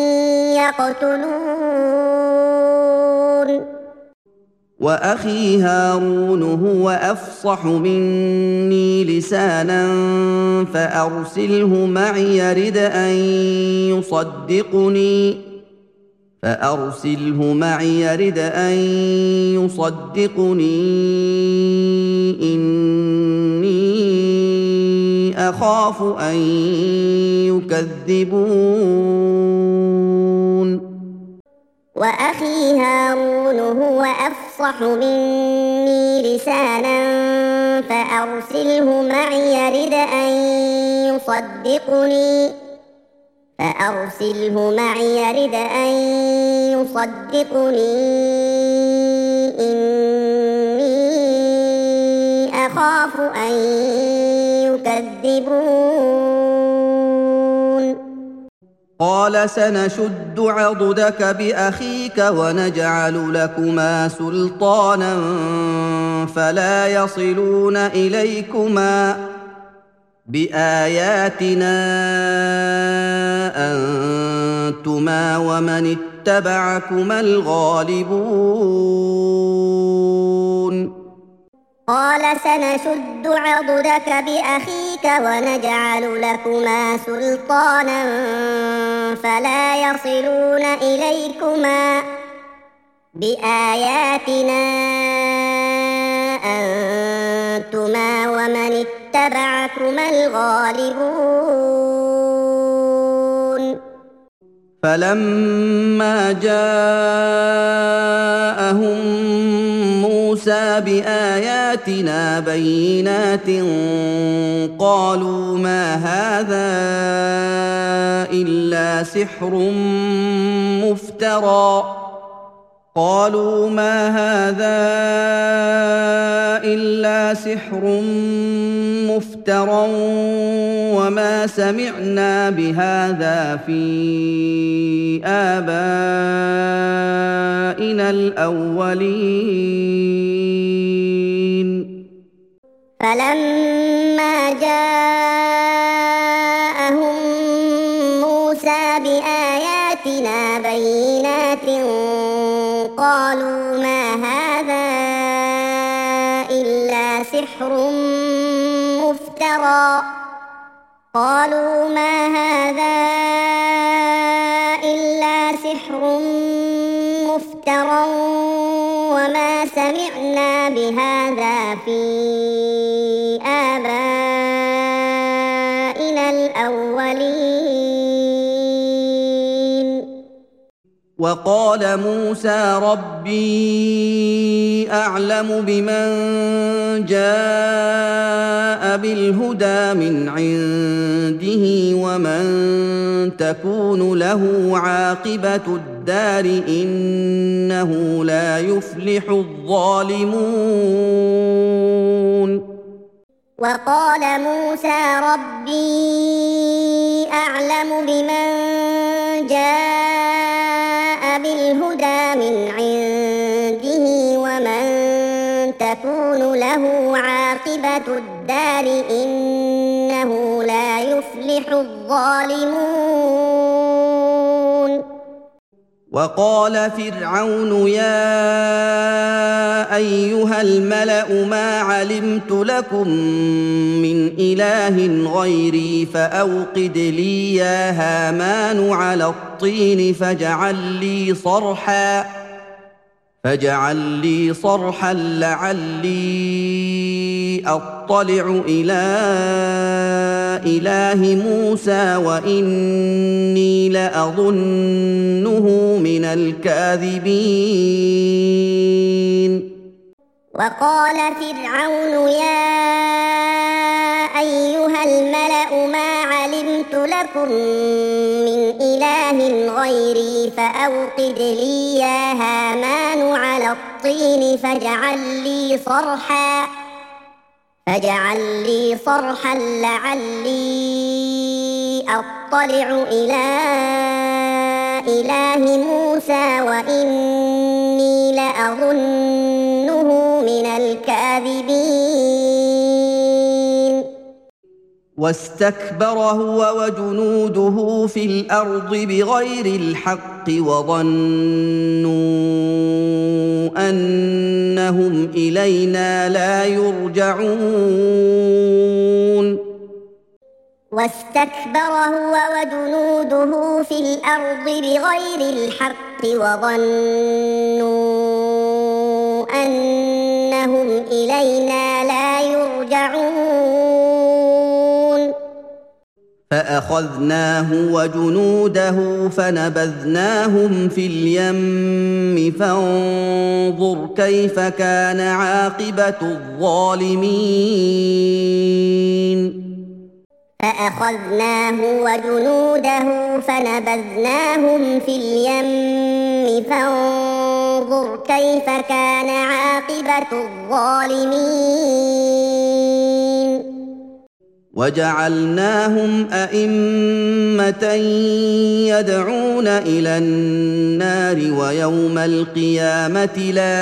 يقتلون.
وأخي هارون هو أفصح مني لسانا فأرسله معي يرد أن يصدقني فأرسله معي يرد أن يصدقني إني أخاف أن يكذبون.
وأخي هارون هو أفصح مني لسانا فأرسله معي يرد أن يصدقني فأرسله معي رد أن يصدقني إني أخاف أن يكذبون
قال سنشد عضدك بأخيك ونجعل لكما سلطانا فلا يصلون إليكما بآياتنا أنتما ومن اتبعكما الغالبون
قال سنشد عضدك بأخيك ونجعل لكما سلطانا فلا يصلون إليكما بآياتنا أنتما ومن اتبعكما الغالبون
فلما جاءهم موسى بآياتنا بينات قالوا ما هذا إلا سحر مفترى قالوا ما هذا إلا سحر مفترى وما سمعنا بهذا في آبائنا الأولين
فلما جاءهم موسى بآياتنا بينات قالوا ما هذا إلا سحر مفترى قالوا ما هذا إلا سحر مفترى وما سمعنا بهذا في آبائنا الأولين
وقال موسى ربي أعلم بمن جاء بالهدى من عنده ومن تكون له عاقبة الدار إنه لا يفلح الظالمون
وقال موسى ربي أعلم بمن جاء بالهدى من عنده ومن تكون له عاقبة الدار إنه لا يفلح الظالمون
وقال فرعون يا أيها الملأ ما علمت لكم من إله غيري فأوقد لي يا هامان على الطين فاجعل لي صرحا فاجعل لي صرحا لعلي أطلع إلى إله موسى وإني لأظنه من الكاذبين
وقال فرعون يا أيها الملأ ما علمت لكم من إله غيري فأوقد لي يا هامان على الطين فاجعل لي صرحا فاجعل لي صرحا لعلي أطلع إلى إله موسى وإني لأظنه من الكاذبين
واستكبر هو وجنوده في الأرض بغير الحق وظنوا أنهم إلينا لا يرجعون
واستكبر هو وجنوده في الأرض بغير الحق وظنوا أنهم إلينا لا يرجعون
فأخذناه وجنوده فنبذناهم في اليم فانظر كيف كان عاقبة الظالمين
فأخذناه وجنوده فنبذناهم في اليم فانظر كيف كان عاقبة الظالمين
وجعلناهم أئمة يدعون إلى النار ويوم القيامة لا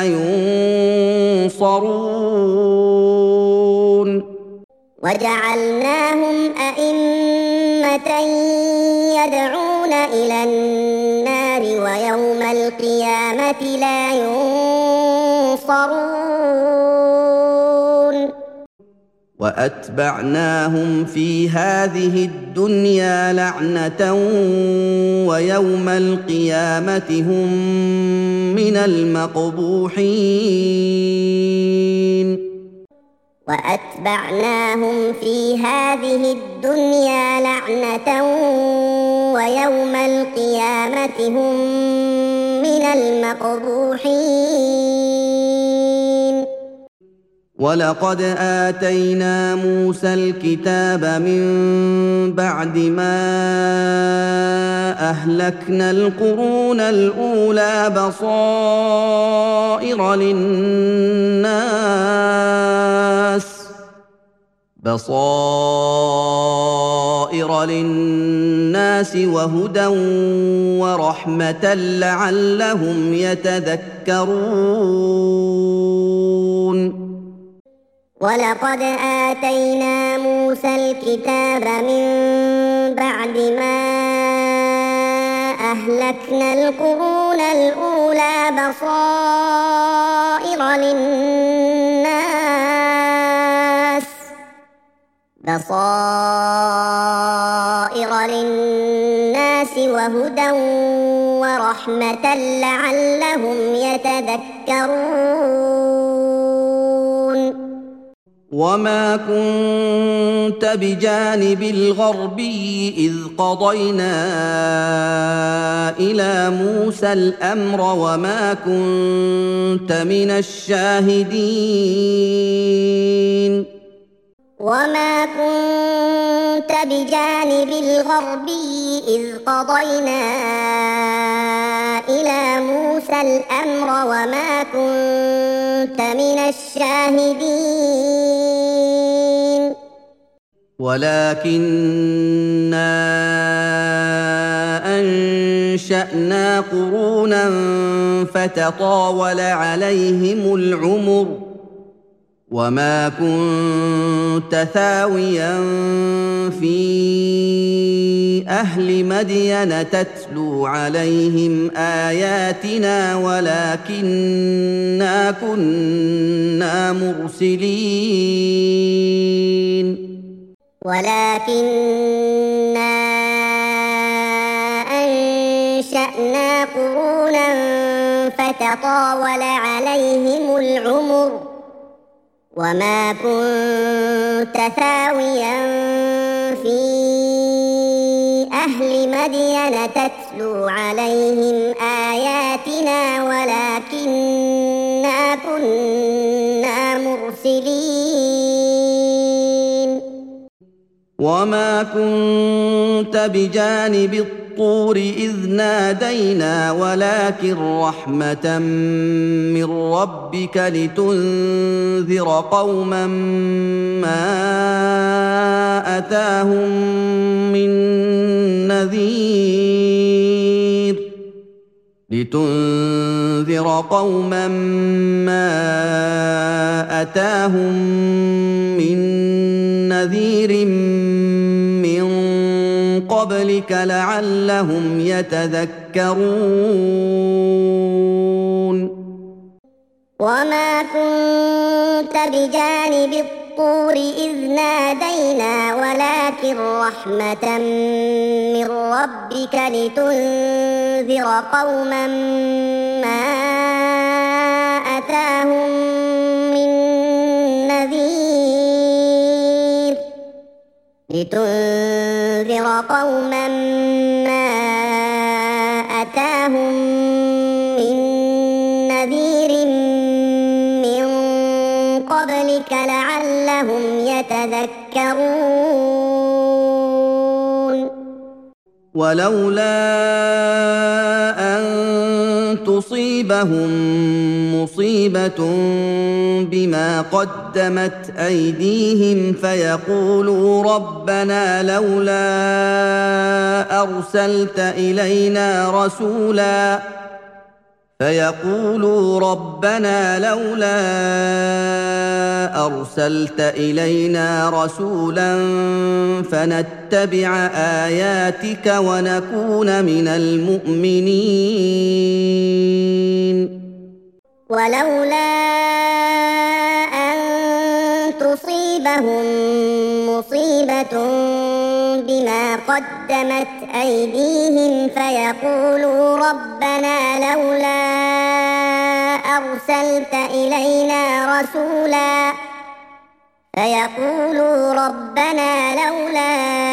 ينصرون
وجعلناهم أئمة يدعون إلى النار ويوم القيامة لا ينصرون
وأتبعناهم في هذه الدنيا لعنة ويوم القيامة هم من المقبوحين
وأتبعناهم في هذه الدنيا لعنة ويوم القيامة هم من المقبوحين
ولقد آتينا موسى الكتاب من بعد ما أهلكنا القرون الأولى بصائر للناس بصائر للناس وهدى ورحمة لعلهم يتذكرون
ولقد آتينا موسى الكتاب من بعد ما أهلكنا القرون الأولى بصائر للناس بصائر للناس وهدى ورحمة لعلهم يتذكرون
وما كنت بجانب الغربي إذ قضينا إلى موسى الأمر وما كنت من الشاهدين
وما كنت بجانب الغربي إذ قضينا إلى موسى الأمر وما كنت من الشاهدين
ولكننا أنشأنا قرونا فتطاول عليهم العمر وما كنت ثاويا في أهل مدين تتلو عليهم آياتنا ولكننا كنا مرسلين
ولكننا أنشأنا قرونا فتطاول عليهم العمر وما كنت ثاويا في أهل مدين تتلو عليهم آياتنا ولكننا كنا مرسلين
وما كنت بجانب الطور إذ نادينا ولكن رحمة من ربك لتنذر قوما ما أتاهم من نذير لتنذر قوما ما أتاهم من نذير من قبلك لعلهم يتذكرون
وما كنت بجانب الطور إذ نادينا ولكن رحمة من ربك لتنذر قوما ما أتاهم من نذير لتنذر قوما ما أتاهم من نذير من قبلك لعلهم يتذكرون
ولولا أن تصيبهم مصيبة بما قدمت أيديهم فيقولوا ربنا لولا أرسلت إلينا رسولا فيقولوا ربنا لولا أرسلت إلينا رسولا فنتبع آياتك ونكون من المؤمنين
ولولا أن تصيبهم مصيبة بما قدمت أيديهم فيقولوا ربنا لولا أرسلت إلينا رسولا فيقولوا ربنا لولا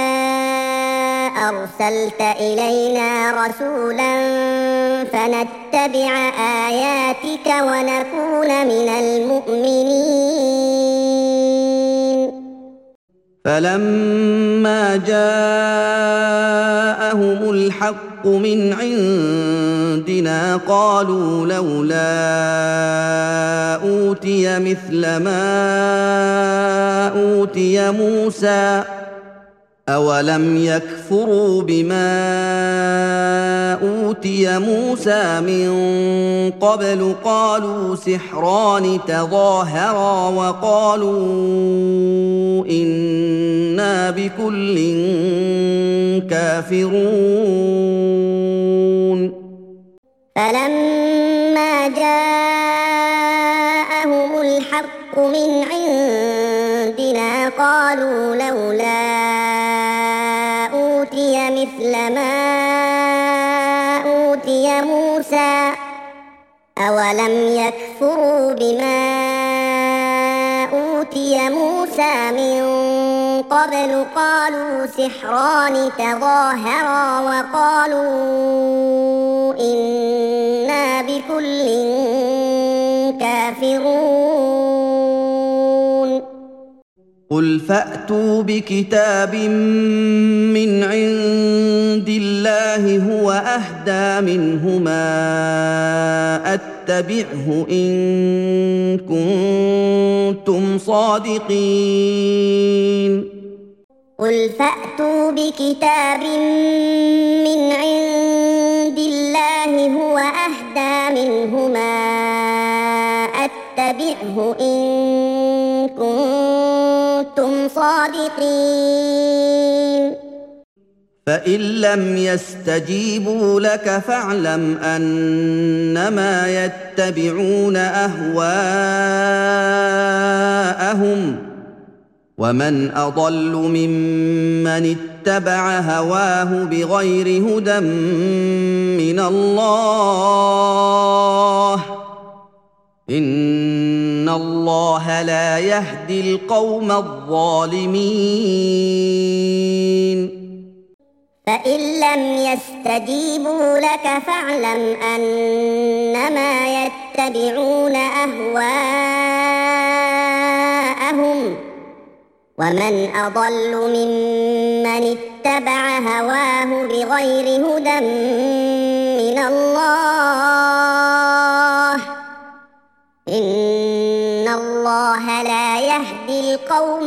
أرسلت إلينا رسولا فنتبع آياتك ونكون من المؤمنين
فلما جاءهم الحق من عندنا قالوا لولا أوتي مثل ما أوتي موسى أولم يكفروا بما أوتي موسى من قبل قالوا سحران تظاهرا وقالوا إنا بكل كافرون
فلما جاءهم الحق من عندنا قالوا لولا أوتي مثل ما أوتي موسى أولم يكفروا بما أوتي موسى من قبل قالوا سحران تظاهرا وقالوا إنا بكل كافرون
قل فأتوا بكتاب من عند الله هو أهدى منهما أتبعه إن كنتم صادقين
قل فأتوا بكتاب من عند الله هو أهدى منهما أتبعه إن كنتم صادقين
فإن لم يستجيبوا لك فاعلم أنما يتبعون أهواءهم ومن أضل ممن اتبع هواه بغير هدى من الله إن الله لا يهدي القوم الظالمين
فإن لم يستجيبوا لك فاعلم أنما يتبعون أهواءهم ومن أضل ممن اتبع هواه بغير هدى من الله إن الله لا يهدي القوم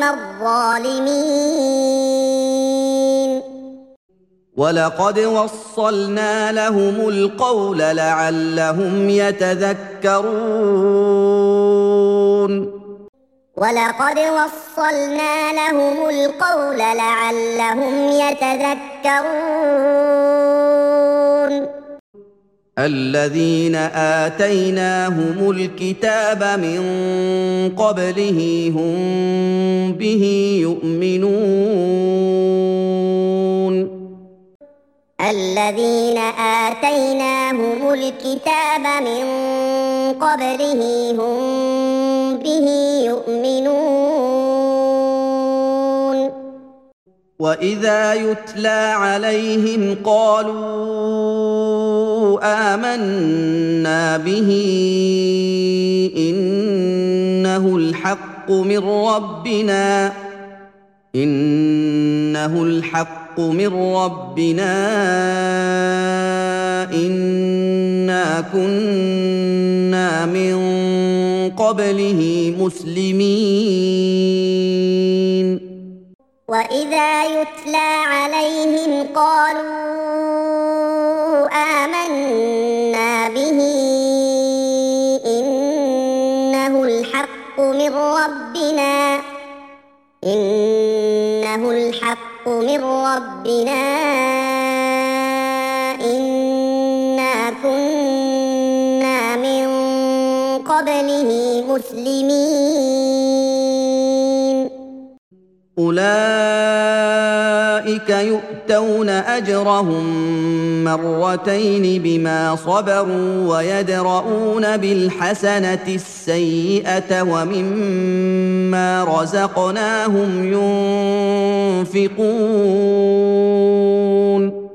الظالمين
ولقد وصلنا لهم القول لعلهم يتذكرون
ولقد وصلنا لهم القول لعلهم يتذكرون
الذين آتيناهم الكتاب من قبله هم به يؤمنون
الذين آتيناهم الكتاب من قبله هم به يؤمنون
وإذا يتلى عليهم قالوا آمنا به إنه الحق من ربنا إنه الحق من ربنا إنا كنا من قبله مسلمين
وإذا يتلى عليهم قالوا آمنا به إنه الحق من ربنا إنه الحق من ربنا إنا كنا من قبله مسلمين
أولئك يؤتون أجرهم مرتين بما صبروا ويدرؤون بالحسنة السيئة ومما رزقناهم ينفقون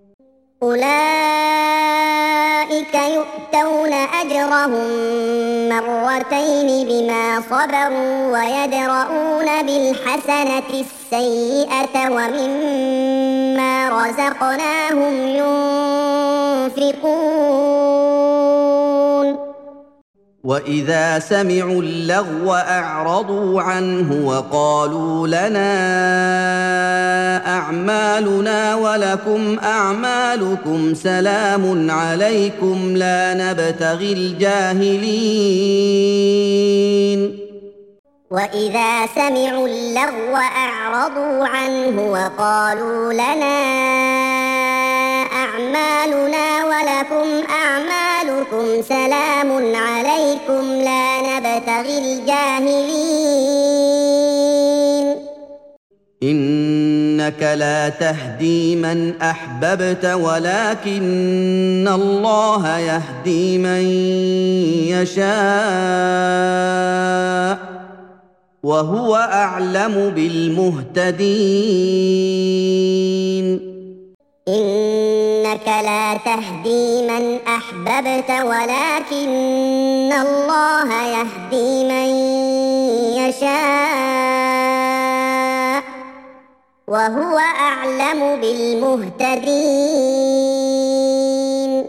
أولئك يؤتون أجرهم مرتين بما صبروا ويدرؤون بالحسنة السيئة ومما رزقناهم ينفقون
وإذا سمعوا اللغو أعرضوا عنه وقالوا لنا أعمالنا ولكم أعمالكم سلام عليكم لا نبتغي الجاهلين
وإذا سمعوا اللغو أعرضوا عنه وقالوا لنا أعمالنا ولكم أعمالكم سلام عليكم لا نبتغي الجاهلين
إنك لا تهدي من أحببت ولكن الله يهدي من يشاء وهو أعلم بالمهتدين
إنك لا تهدي من أحببت ولكن الله يهدي من يشاء وهو أعلم بالمهتدين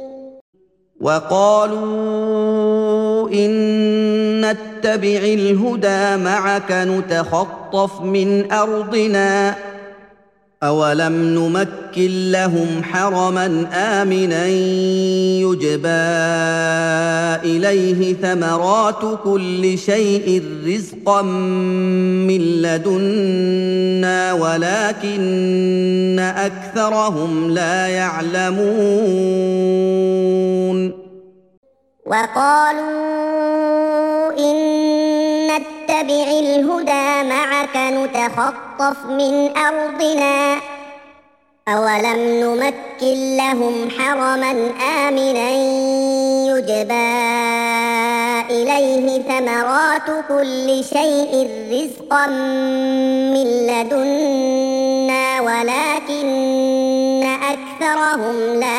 وقالوا إن نتبع الهدى معك نتخطف من أرضنا أولم نمكن لهم حرما آمنا يجبى إليه ثمرات كل شيء رزقا من لدنا ولكن أكثرهم لا يعلمون
وقالوا إن نتبع الهدى معك نتخطف من أرضنا أولم نمكن لهم حرما آمنا يجبى إليه ثمرات كل شيء رزقا من لدنا ولكن أكثرهم لا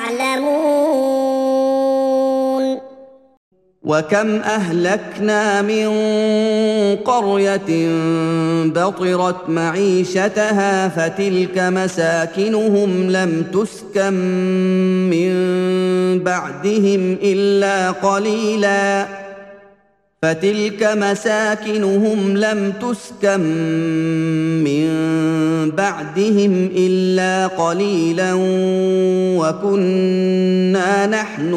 يعلمون
وكم أهلكنا من قرية بطرت معيشتها فتلك مساكنهم لم تسكن من بعدهم إلا قليلا فتلك مساكنهم لم تسكن من بعدهم إلا قليلا وكنا نحن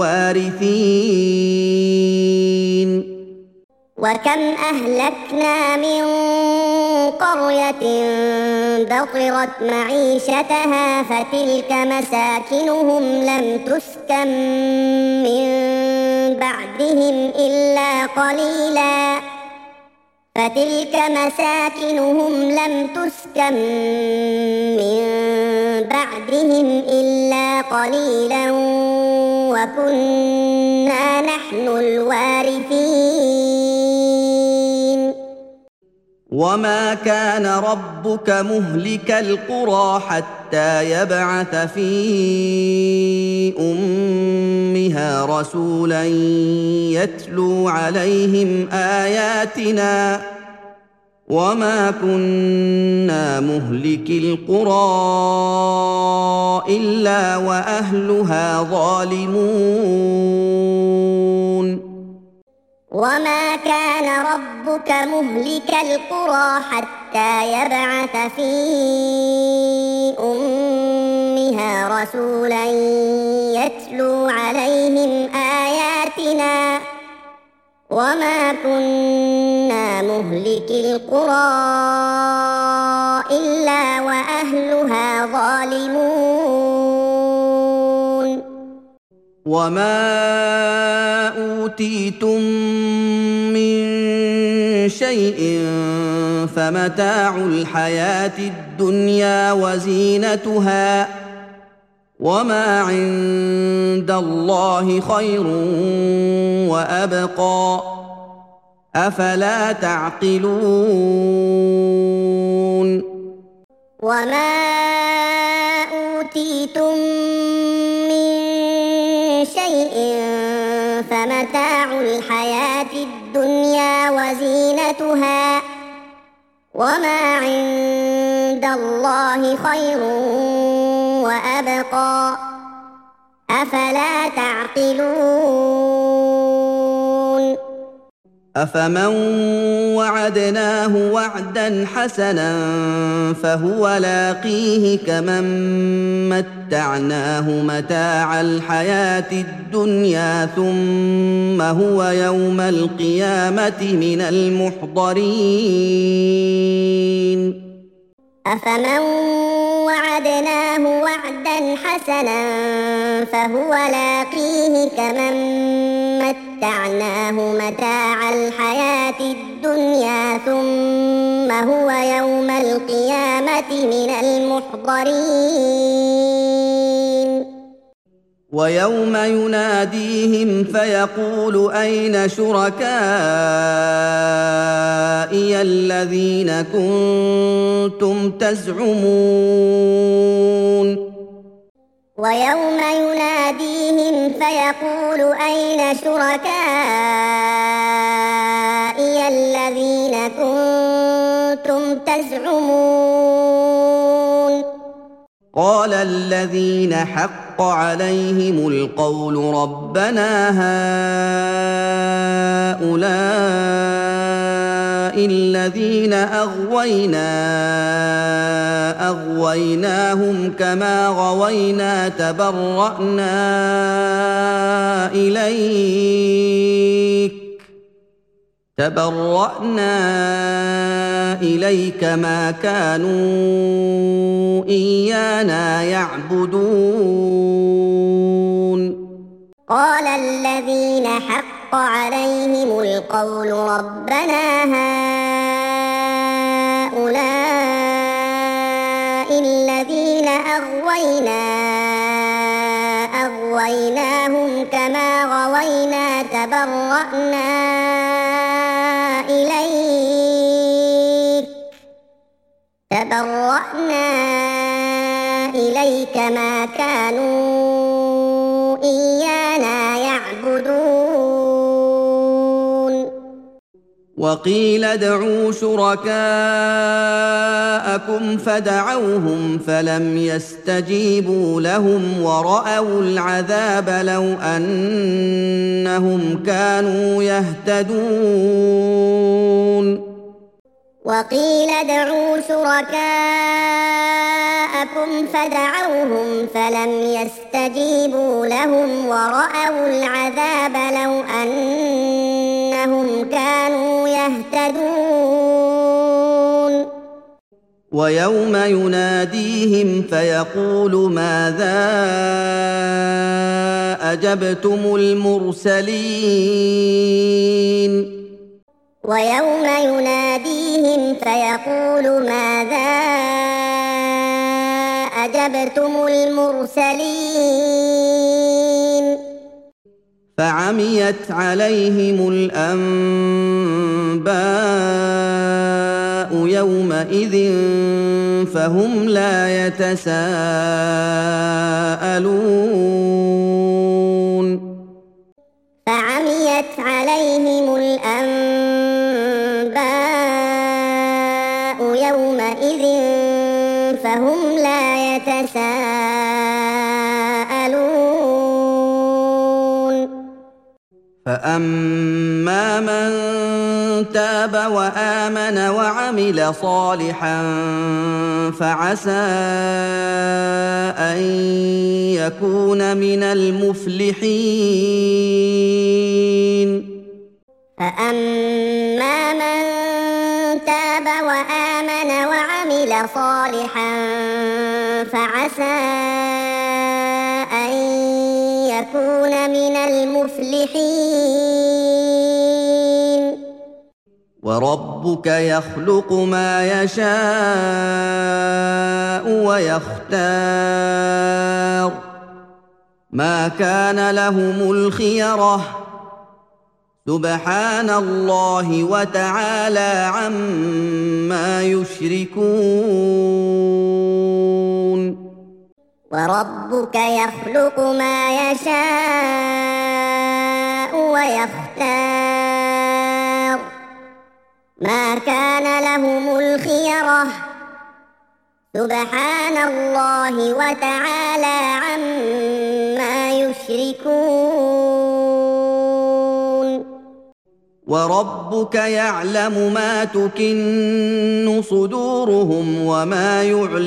الوارثين
وكم أهلكنا من قرية بطرت معيشتها فتلك مساكنهم لم تسكن من بعدهم إلا قليلا فتلك مساكنهم لم تسكن من بعدهم إلا قليلا وكنا نحن الوارثين
وما كان ربك مهلك القرى حتى يبعث في أمها رسولا يتلو عليهم آياتنا وما كنا مهلكي القرى إلا وأهلها ظالمون
وما كان ربك مهلك القرى حتى يبعث في أمها رسولا يتلو عليهم آياتنا وما كنا مهلك القرى إلا وأهلها ظالمون
وما أوتيتم من شيء فمتاع الحياة الدنيا وزينتها وما عند الله خير وأبقى أفلا تعقلون
وما أوتيتم من شيء فمتاع الحياة الدنيا وزينتها وما عند الله خير وأبقى أفلا تعقلون
أفمن وعدناه وعدا حسنا فهو لاقيه كمن متعناه متاع الحياة الدنيا ثم هو يوم القيامة من المحضرين
أفمن وعدناه وعدا حسنا فهو لاقيه كمن متعناه متاع الحياة الدنيا ثم هو يوم القيامة من المحضرين
ويوم يناديهم فيقول أين شركائي الذين كنتم تزعمون
ويوم يناديهم فيقول أين شركائي الذين كنتم تزعمون
قال الذين حق عليهم القول ربنا هؤلاء الذين أغوينا أغويناهم كما غوينا تبرأنا إليك تبرأنا إليك ما كانوا إيانا يعبدون
قال الذين حق عليهم القول ربنا هؤلاء الذين أغوينا أغويناهم كما غوينا تبرأنا إليك تبرأنا إليك ما كانوا إيانا يعبدون
وقيل ادعوا شركاءكم فدعوهم فلم يستجيبوا لهم ورأوا العذاب لو أنهم كانوا يهتدون
وقيل ادعوا شركاءكم فدعوهم فلم يستجيبوا لهم ورأوا العذاب لو أنهم كانوا يهتدون
ويوم يناديهم فيقول ماذا أجبتم المرسلين
ويوم يناديهم فيقول ماذا أجبتم المرسلين
فعميت عليهم الأنباء يومئذ فهم لا يتساءلون
فعميت عليهم الأنباء فهم لا يتساءلون
فأما من تاب وآمن وعمل صالحا فعسى أن يكون من المفلحين
فأما من تاب وآمن وعمل صالحا فعسى أن يكون من المفلحين
وربك يخلق ما يشاء ويختار ما كان لهم الخيرة سبحان الله وتعالى عما يشركون
وربك يخلق ما يشاء ويختار ما كان لهم الخيرة سبحان الله وتعالى عما يشركون
وربك يعلم ما تكن صدورهم وما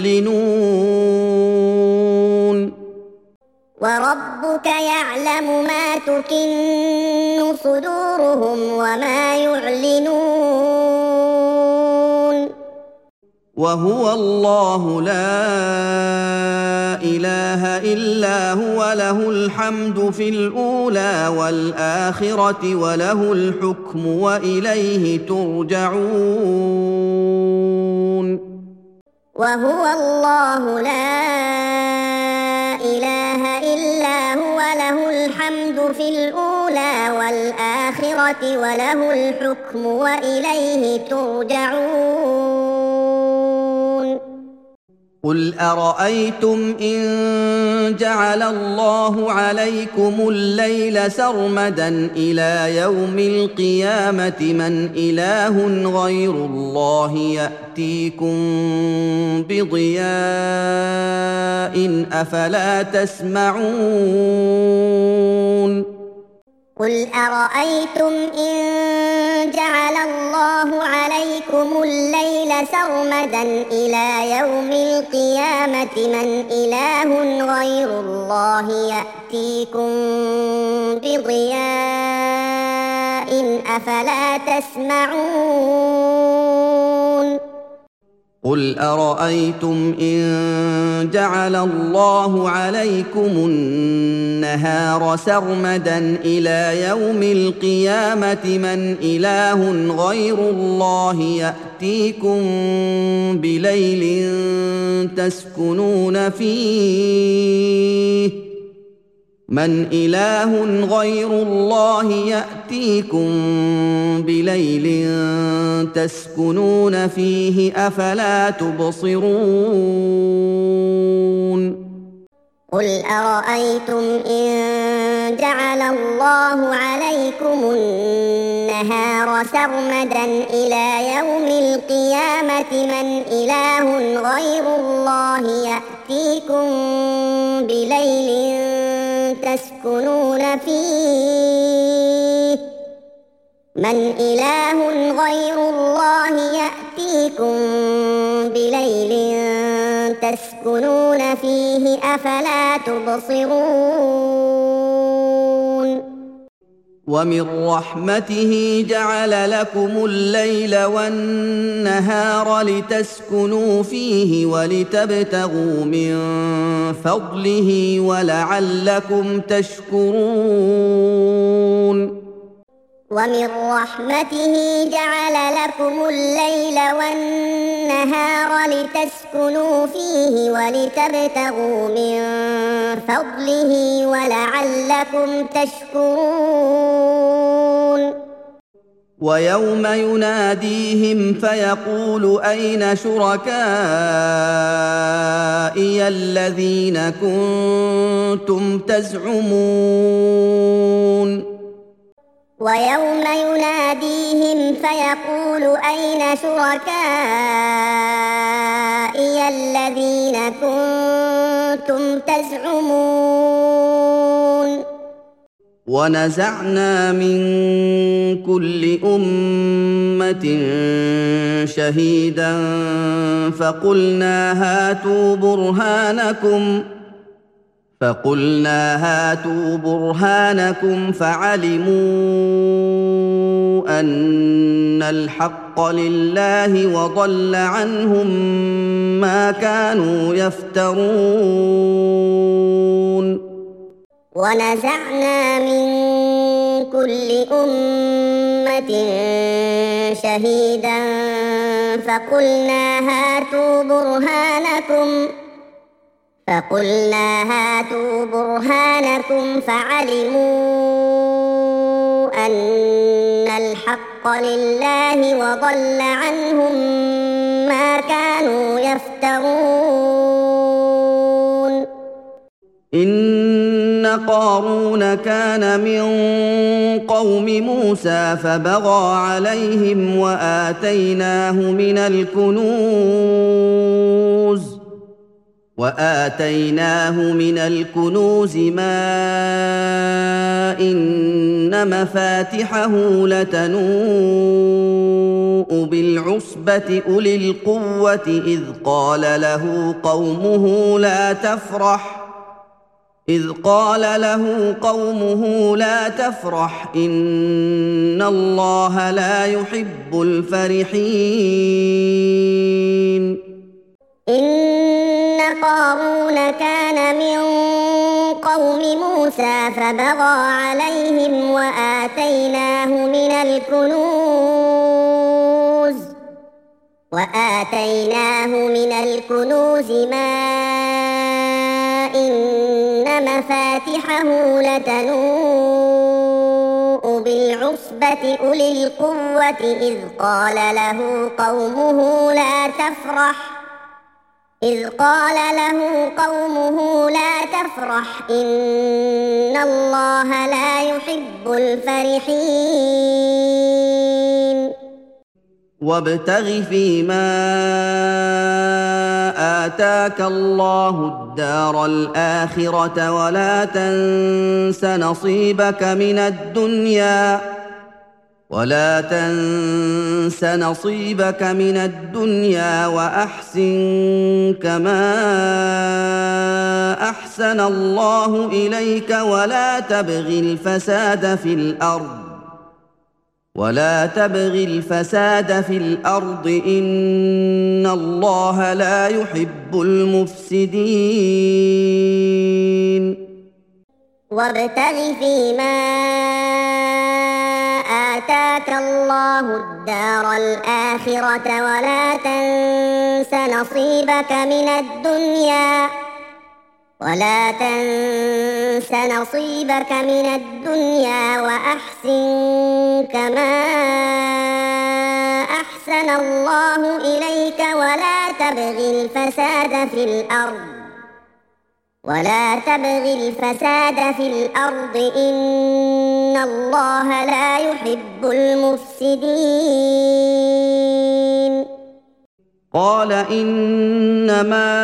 يعلنون
وربك يعلم ما تكن صدورهم وما يعلنون
وهو الله لا إله إلا هو له الحمد في الأولى والآخرة وله الحكم وإليه ترجعون
وهو الله لا إله إلا هو له الحمد في الأولى والآخرة وله الحكم وإليه ترجعون
قل أرأيتم إن جعل الله عليكم الليل سرمدا إلى يوم القيامة من إله غير الله يأتيكم بضياء أفلا تسمعون
قل أرأيتم إن جعل الله عليكم الليل سرمدا إلى يوم القيامة من إله غير الله يأتيكم بضياء أفلا تسمعون
قل أرأيتم إن جعل الله عليكم النهار سرمدا إلى يوم القيامة من إله غير الله يأتيكم بليل تسكنون فيه من إله غير الله يأتيكم بليل تسكنون فيه أفلا تبصرون
قل أرأيتم إن جعل الله عليكم النهار سرمدا إلى يوم القيامة من إله غير الله يأتيكم بليل تسكنون فيه من إله غير الله يأتيكم بليل تسكنون فيه أفلا تبصرون
ومن رحمته جعل لكم الليل والنهار لتسكنوا فيه ولتبتغوا من فضله ولعلكم تشكرون
ومن رحمته جعل لكم الليل والنهار لتسكنوا فيه ولتبتغوا من فضله ولعلكم تشكرون
ويوم يناديهم فيقول أين شركائي الذين كنتم تزعمون
ويوم يناديهم فيقول أين شركائي شركائي الذين كنتم تزعمون
ونزعنا من كل أمة شهيدا فقلنا هاتوا برهانكم فقلنا هاتوا برهانكم فعلموا أن الحق لله وضل عنهم ما كانوا يفترون
ونزعنا من كل أمة شهيدا فقلنا هاتوا برهانكم فقلنا هاتوا برهانكم فعلموا أن الحق لله وضل عنهم ما كانوا يفترون
إن قارون كان من قوم موسى فبغى عليهم وآتيناه من الكنوز وآتيناه من الكنوز ما إن مفاتحه لتنوء بالعصبة أولي القوة إذ قال له قومه لا تفرح إذ قال له قومه لا تفرح إن الله لا يحب الفرحين
إن قارون كان من قوم موسى فبغى عليهم وآتيناه من الكنوز وآتيناه من الكنوز ما إن مفاتحه لتنوء بالعصبة أولي القوة إذ قال له قومه لا تفرح إذ قال له قومه لا تفرح إن الله لا يحب الفرحين
وابتغ فيما آتاك الله الدار الآخرة ولا تنس نصيبك من الدنيا ولا تنس نصيبك من الدنيا وأحسن كما أحسن الله إليك ولا تبغ الفساد في الأرض ولا تبغ الفساد في الأرض إن الله لا يحب المفسدين
وابتغ فيما آتاك الله الدار الآخرة ولا تنس نصيبك من الدنيا ولا تنس نصيبك من الدنيا وأحسن كما أحسن الله إليك ولا تبغ الفساد في الأرض ولا تبغ الفساد في الأرض إن الله لا يحب المفسدين
قال إنما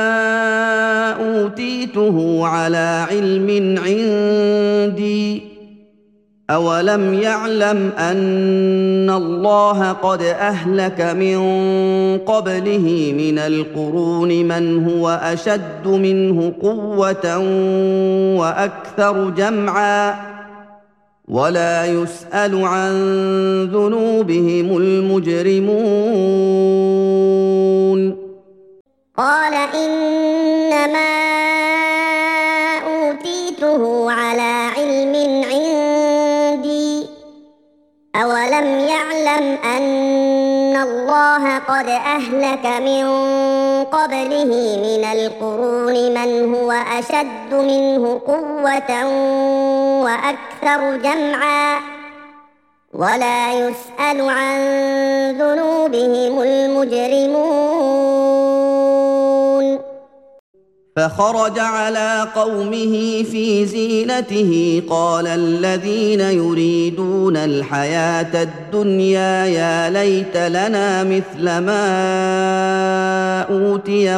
أوتيته على علم عندي أولم يعلم أن الله قد أهلك من قبله من القرون من هو أشد منه قوة وأكثر جمعا ولا يسأل عن ذنوبهم المجرمون
قال إنما أوتيته على علم عندي أولم يعلم أن الله قد أهلك من قبله من القرون من هو أشد منه قوة وأكثر جمعا ولا يسأل عن ذنوبهم المجرمون
فخرج على قومه في زينته قال الذين يريدون الحياة الدنيا يا ليت لنا مثل ما أوتي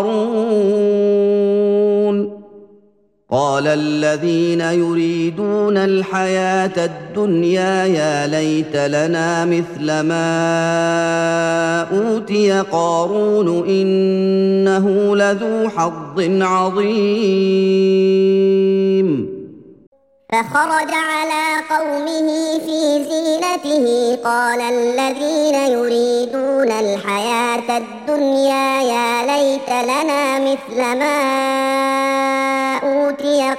قارون قال الذين يريدون الحياة الدنيا يا ليت لنا مثل ما أوتي قارون إنه لذو حظ عظيم
فخرج على قومه في زينته قال الذين يريدون الحياة الدنيا يا ليت لنا مثل ما أوتي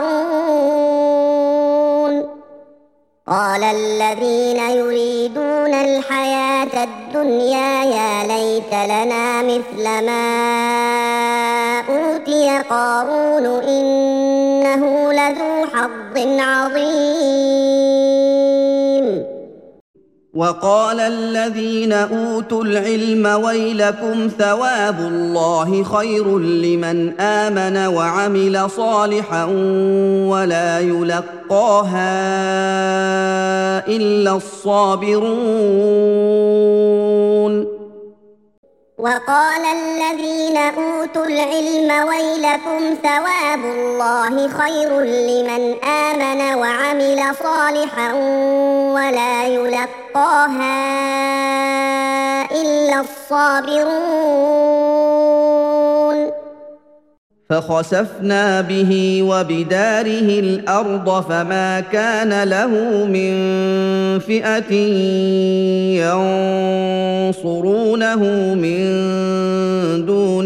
قارون قال الذين يريدون الحياة الدنيا يا ليت لنا مثل ما أوتي قارون إنه لذو حظ عظيم
وقال الذين أوتوا العلم ويلكم ثواب الله خير لمن آمن وعمل صالحا ولا يلقاها إلا الصابرون
وقال الذين أوتوا العلم ويلكم ثواب الله خير لمن آمن وعمل صالحا ولا يلقاها إلا الصابرون
فخسفنا به وبداره الأرض فما كان له من فئة ينصرونه من دون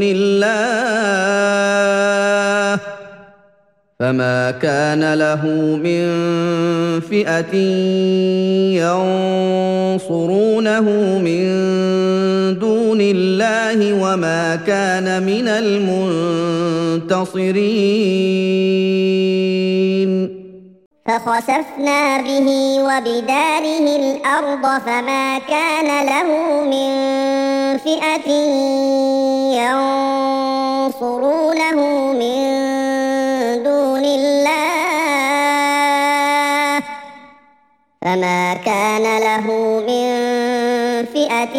الله فما كان له من فئة ينصرونه من دون الله وما كان من المنتصرين
فخسفنا به وبداره الأرض فما كان له من فئة ينصرونه من دون الله فما كان له من فئة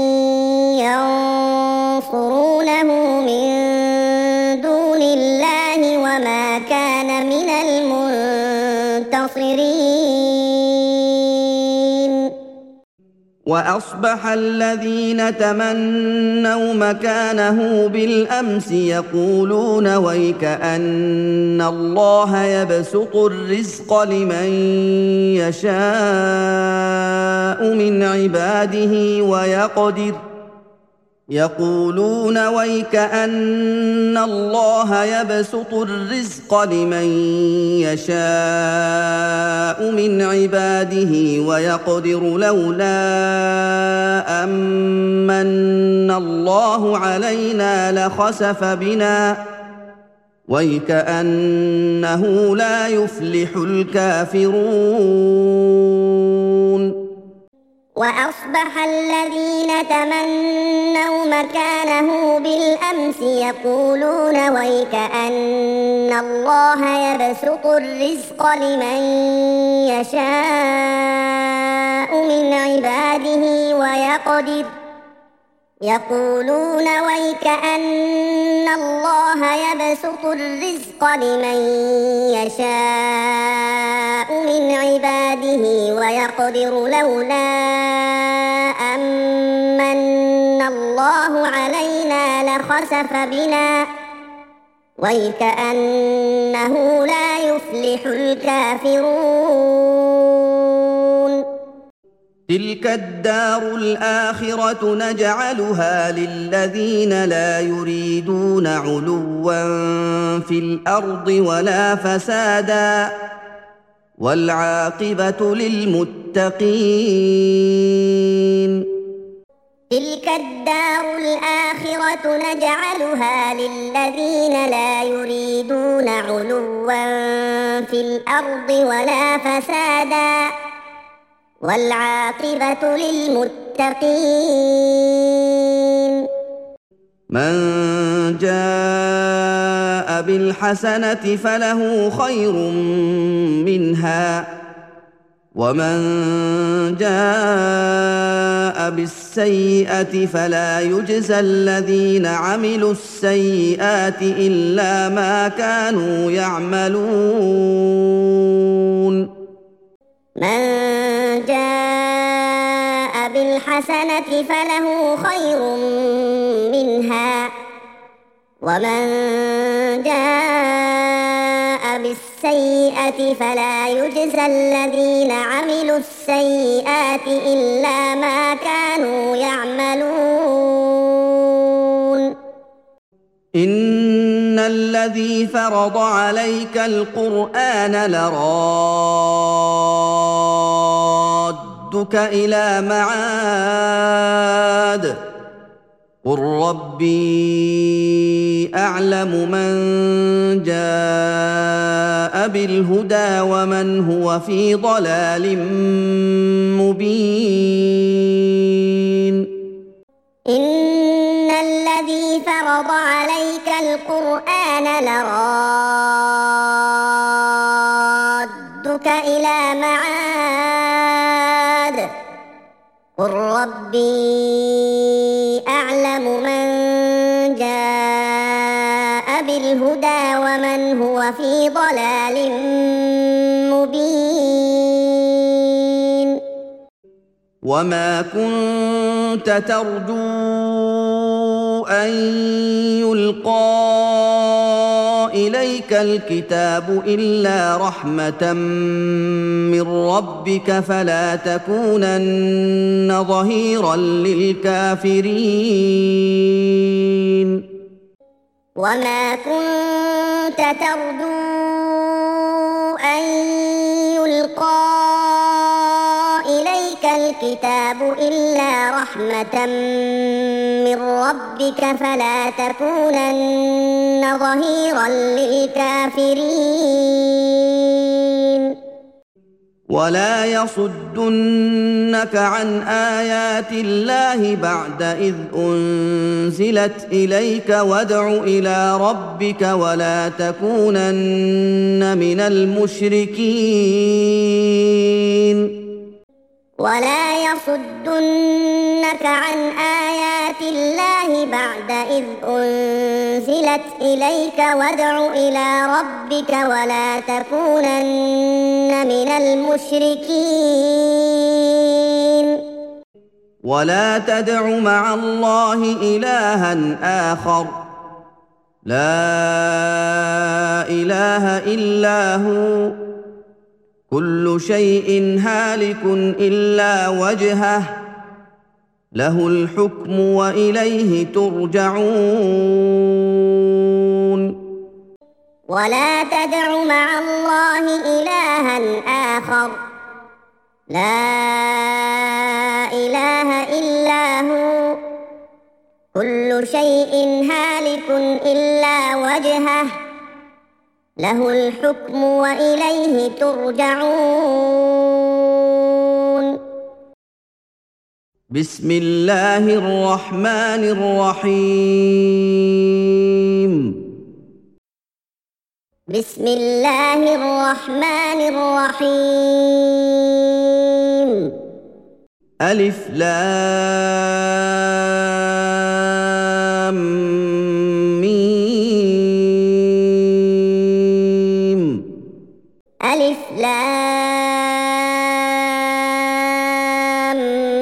ينصرونه من دون الله وما كان من المنتصرين
وأصبح الذين تمنوا مكانه بالأمس يقولون ويكأن الله يبسط الرزق لمن يشاء من عباده ويقدر يقولون ويكأن الله يبسط الرزق لمن يشاء من عباده ويقدر لولا أمن الله علينا لخسف بنا ويكأنه لا يفلح الكافرون
وأصبح الذين تمنوا مكانه بالأمس يقولون ويكأن الله يبسط الرزق لمن يشاء من عباده ويقدر يقولون ويكأن الله يبسط الرزق لمن يشاء من عباده ويقدر لولا أمن الله علينا لخسف بنا ويكأنه لا يفلح الكافرون
تلك الدار الآخرة نجعلها للذين لا يريدون علوا في الأرض ولا فسادا والعاقبة للمتقين
تلك الدار الآخرة نجعلها للذين لا يريدون علوا في الأرض ولا فسادا والعاقبة للمتقين
من جاء بالحسنة فله خير منها ومن جاء بالسيئة فلا يجزى الذين عملوا السيئات إلا ما كانوا يعملون
من جاء بالحسنة فله خير منها ومن جاء بالسيئة فلا يجزى الذين عملوا السيئات إلا ما كانوا يعملون
إن الذي فرض عليك القرآن لرادك إلى معاد قل ربي أعلم من جاء بالهدى ومن هو في ضلال مبين
إن الذي فرض عليك القرآن لرادك إلى معاد قل ربي أعلم من جاء بالهدى ومن هو في ضلال مبين
وما كنت ترجو أن يلقى إليك الكتاب إلا رحمة من ربك فلا تكونن ظهيرا للكافرين
وما كنت ترجو أن يلقى إليك الكتاب إلا رحمة من ربك فلا تكونن ظهيرا للكافرين
ولا يصدنك عن آيات الله بعد إذ أنزلت إليك وادع إلى ربك ولا تكونن من المشركين
ولا يصدنك عن آيات الله بعد إذ أنزلت إليك وادع إلى ربك ولا تكونن من المشركين
ولا تدع مع الله إلها آخر لا إله إلا هو كل شيء هالك إلا وجهه له الحكم وإليه ترجعون
ولا تدع مع الله إلها آخر لا إله إلا هو كل شيء هالك إلا وجهه له الحكم وإليه ترجعون
بسم الله الرحمن الرحيم
بسم الله الرحمن الرحيم
ألف لام ميم
ألف لام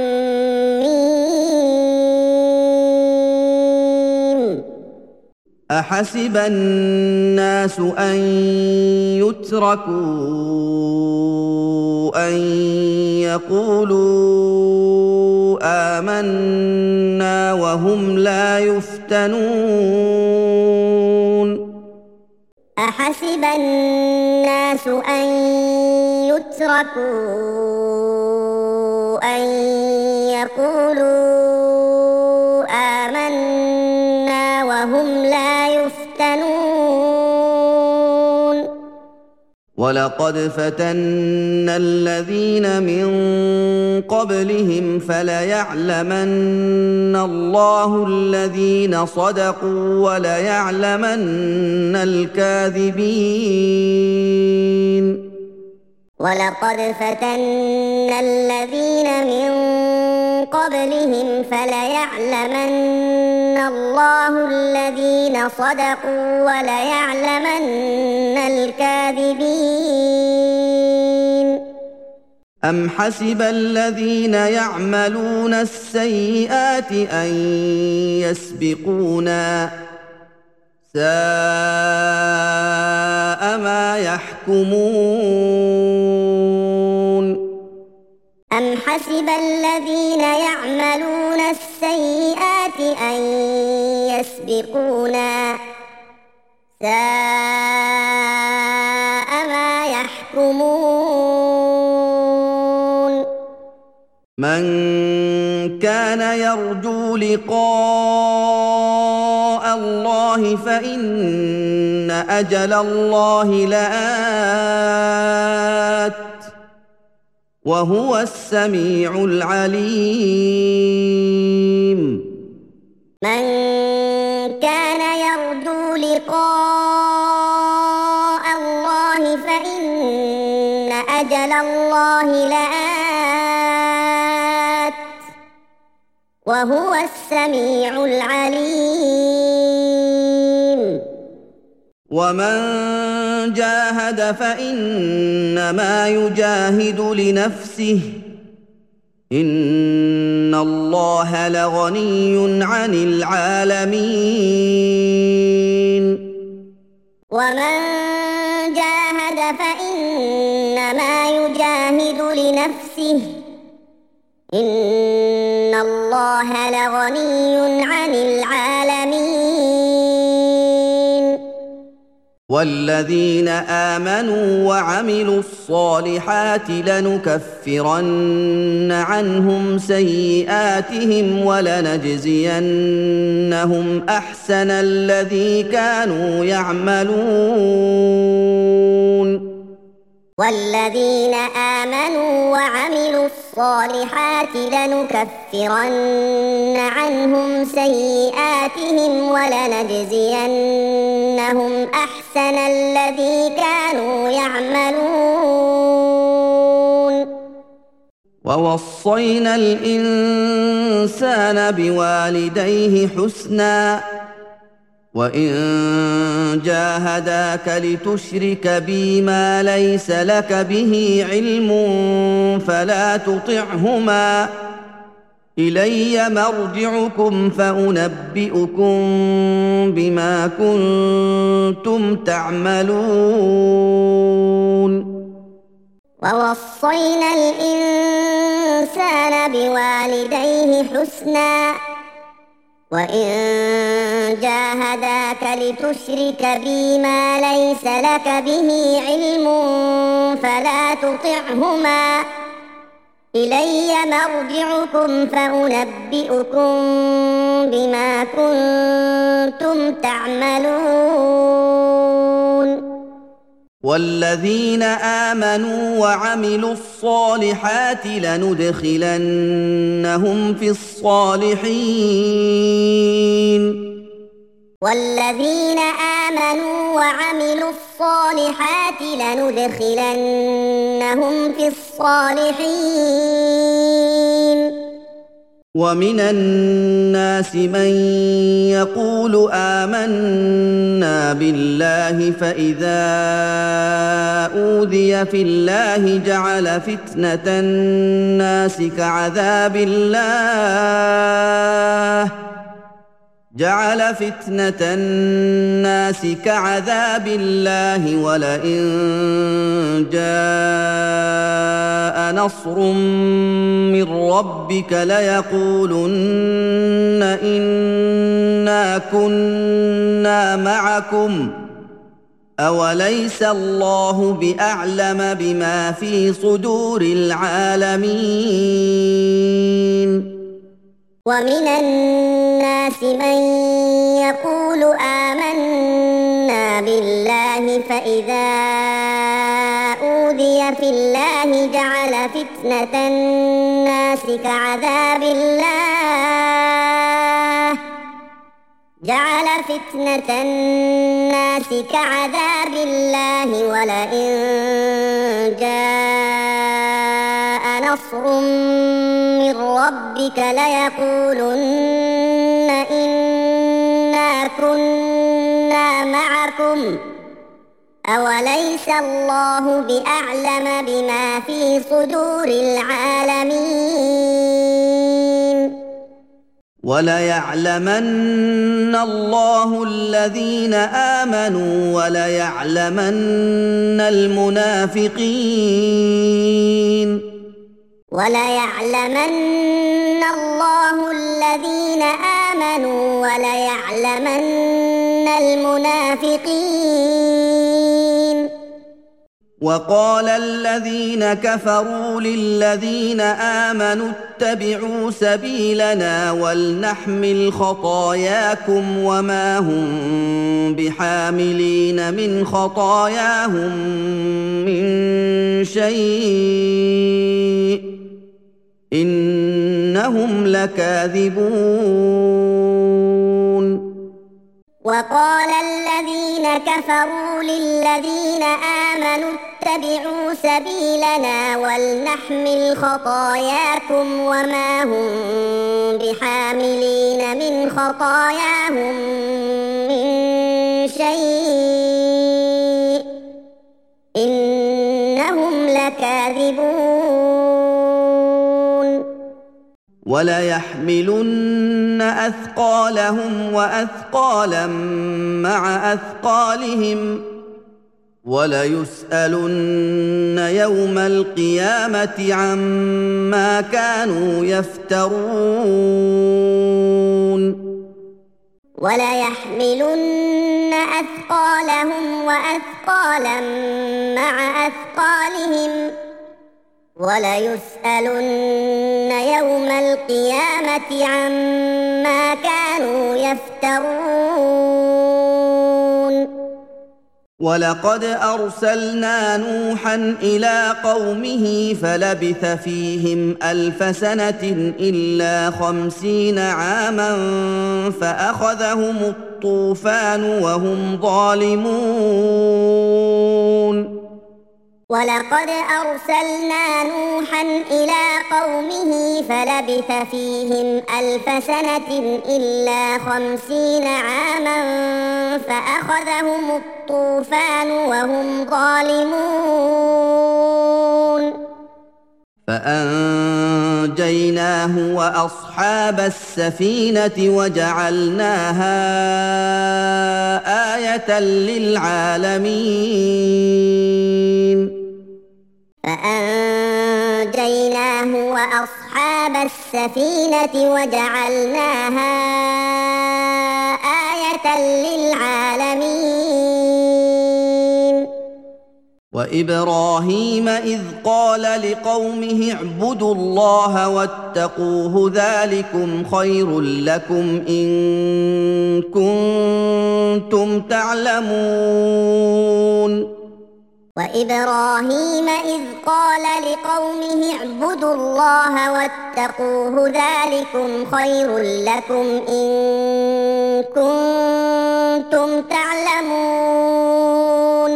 ميم
أحسب الناس أن يتركوا أن يقولوا آمنا وهم لا يفتنون
أحسب الناس أن يتركوا أن يقولوا آمنا وهم لا يفتنون
وَلَقَدْ فَتَنَّا الَّذِينَ مِن قَبْلِهِمْ فَلَيَعْلَمَنَّ اللَّهُ الَّذِينَ صَدَقُوا وَلَيَعْلَمَنَّ الْكَاذِبِينَ
وَلَقَدْ فَتَنَّا الَّذِينَ مِن قَبْلِهِمْ فَلَيَعْلَمَنَّ اللَّهُ الَّذِينَ صَدَقُوا وَلَيَعْلَمَنَّ الْكَاذِبِينَ
أَمْ حَسِبَ الَّذِينَ يَعْمَلُونَ السَّيِّئَاتِ أَن يَسْبِقُونَا ۚ سَاءَ مَا يَحْكُمُونَ
أَمْ حَسِبَ الَّذِينَ يَعْمَلُونَ السَّيِّئَاتِ أَن يَسْبِقُونَا ۚ سَاءَ مَا يَحْكُمُونَ
مَن كَانَ يَرْجُو لِقَاءَ اللَّهِ فَإِنَّ أَجَلَ اللَّهِ لَآتٍ ۚ وَهُوَ السَّمِيعُ الْعَلِيمُ
مَن كَانَ يَرْجُو لِقَاءَ اللَّهِ فَإِنَّ أَجَلَ اللَّهِ لَآتٍ ۚ وَهُوَ السَّمِيعُ الْعَلِيمُ
وَمَن جَاهَدَ فَإِنَّمَا يُجَاهِدُ لِنَفْسِهِ ۚ إِنَّ اللَّهَ لَغَنِيٌّ عَنِ الْعَالَمِينَ
وَمَن جَاهَدَ فَإِنَّمَا يُجَاهِدُ لِنَفْسِهِ ۚ إِنَّ اللَّهَ لَغَنِيٌّ عَنِ الْعَالَمِينَ
وَالَّذِينَ آمَنُوا وَعَمِلُوا الصَّالِحَاتِ لَنُكَفِّرَنَّ عَنْهُمْ سَيِّئَاتِهِمْ وَلَنَجْزِيَنَّهُمْ أَحْسَنَ الَّذِي كَانُوا يَعْمَلُونَ
وَالَّذِينَ آمَنُوا وَعَمِلُوا الصَّالِحَاتِ لَنُكَفِّرَنَّ عَنْهُمْ سَيِّئَاتِهِمْ وَلَنَجْزِيَنَّهُمْ أَحْسَنَ الَّذِي كَانُوا يَعْمَلُونَ
وَوَصَّيْنَا الْإِنسَانَ بِوَالِدَيْهِ حُسْنًا ۖ وَإِن جَاهَدَاكَ لِتُشْرِكَ بِي مَا لَيْسَ لَكَ بِهِ عِلْمٌ فَلَا تُطِعْهُمَا ۚ إِلَيَّ مَرْجِعُكُمْ فَأُنَبِّئُكُم بِمَا كُنتُمْ تَعْمَلُونَ
وَوَصَّيْنَا الْإِنسَانَ بِوَالِدَيْهِ حُسْنًا ۖ وَإِن جَاهَدَاكَ لِتُشْرِكَ بِي مَا لَيْسَ لَكَ بِهِ عِلْمٌ فَلَا تُطِعْهُمَا ۚ إِلَيَّ مَرْجِعُكُمْ فَأُنَبِّئُكُم بِمَا كُنتُمْ تَعْمَلُونَ
وَالَّذِينَ آمَنُوا وَعَمِلُوا الصَّالِحَاتِ لَنُدْخِلَنَّهُمْ فِي الصَّالِحِينَ
وَالَّذِينَ آمَنُوا وَعَمِلُوا الصَّالِحَاتِ لَنُدْخِلَنَّهُمْ فِي الصَّالِحِينَ
وَمِنَ النَّاسِ مَن يَقُولُ آمَنَّا بِاللَّهِ فَإِذَا أُوذِيَ فِي اللَّهِ جَعَلَ فِتْنَةَ النَّاسِ كَعَذَابِ اللَّهِ جَعَلَ فِتْنَةَ النَّاسِ كَعَذَابِ اللَّهِ وَلَئِن جَاءَ نَصْرٌ مِّن رَّبِّكَ لَيَقُولُنَّ إِنَّا كُنَّا مَعَكُمْ ۚ أَوَلَيْسَ اللَّهُ بِأَعْلَمَ بِمَا فِي صُدُورِ الْعَالَمِينَ
وَمِنَ النَّاسِ مَن يَقُولُ آمَنَّا بالله فإذا أوذي في الله جعل فتنة الناس كعذاب الله جعل فتنة الناس كعذاب الله ولئن جاء نصر من ربك ليقولن إنا كنا معكم أوليس الله بأعلم بما في صدور العالمين
وَلَيَعْلَمَنَّ اللَّهُ الَّذِينَ آمَنُوا وَلَيَعْلَمَنَّ الْمُنَافِقِينَ
وَلَيَعْلَمَنَّ اللَّهُ الَّذِينَ آمَنُوا وَلَيَعْلَمَنَّ الْمُنَافِقِينَ
وَقَالَ الَّذِينَ كَفَرُوا لِلَّذِينَ آمَنُوا اتَّبِعُوا سَبِيلَنَا وَلْنَحْمِلْ خَطَايَاكُمْ وَمَا هُمْ بِحَامِلِينَ مِنْ خَطَايَاهُمْ مِنْ شَيْءٍ إِنَّهُمْ لَكَاذِبُونَ
وقال الذين كفروا للذين آمنوا اتبعوا سبيلنا ولنحمل خطاياكم وما هم بحاملين من خطاياهم من شيء إنهم لكاذبون
وَلَيَحْمِلُنَّ أَثْقَالَهُمْ وَأَثْقَالًا مَّعَ أَثْقَالِهِمْ وَلَيُسْأَلُنَّ يَوْمَ الْقِيَامَةِ عَمَّا كَانُوا يَفْتَرُونَ
وَلَيَحْمِلُنَّ أَثْقَالَهُمْ وَأَثْقَالًا مَّعَ أَثْقَالِهِمْ وَلَيُسْأَلُنَّ يَوْمَ الْقِيَامَةِ عَمَّا كَانُوا يَفْتَرُونَ
وَلَقَدْ أَرْسَلْنَا نُوحًا إِلَىٰ قَوْمِهِ فَلَبِثَ فِيهِمْ أَلْفَ سَنَةٍ إِلَّا خَمْسِينَ عَامًا فَأَخَذَهُمُ الطُّوفَانُ وَهُمْ ظَالِمُونَ
وَلَقَدْ أَرْسَلْنَا نُوحًا إِلَىٰ قَوْمِهِ فَلَبِثَ فِيهِمْ أَلْفَ سَنَةٍ إِلَّا خَمْسِينَ عَامًا فَأَخَذَهُمُ الطُّوفَانُ وَهُمْ ظَالِمُونَ
فَأَنجَيْنَاهُ وَأَصْحَابَ السَّفِينَةِ وَجَعَلْنَاهَا آيَةً لِّلْعَالَمِينَ
فَأَنجَيْنَاهُ وَأَصْحَابَ السَّفِينَةِ وَجَعَلْنَاهَا آيَةً لِّلْعَالَمِينَ
وَإِبْرَاهِيمَ إِذْ قَالَ لِقَوْمِهِ اعْبُدُوا اللَّهَ وَاتَّقُوهُ ذَٰلِكُمْ خَيْرٌ لَّكُمْ إِن كُنتُمْ تَعْلَمُونَ
وَإِبْرَاهِيمَ إِذْ قَالَ لِقَوْمِهِ اعْبُدُوا اللَّهَ وَاتَّقُوهُ ذَٰلِكُمْ خَيْرٌ لَّكُمْ إِن كُنتُمْ تَعْلَمُونَ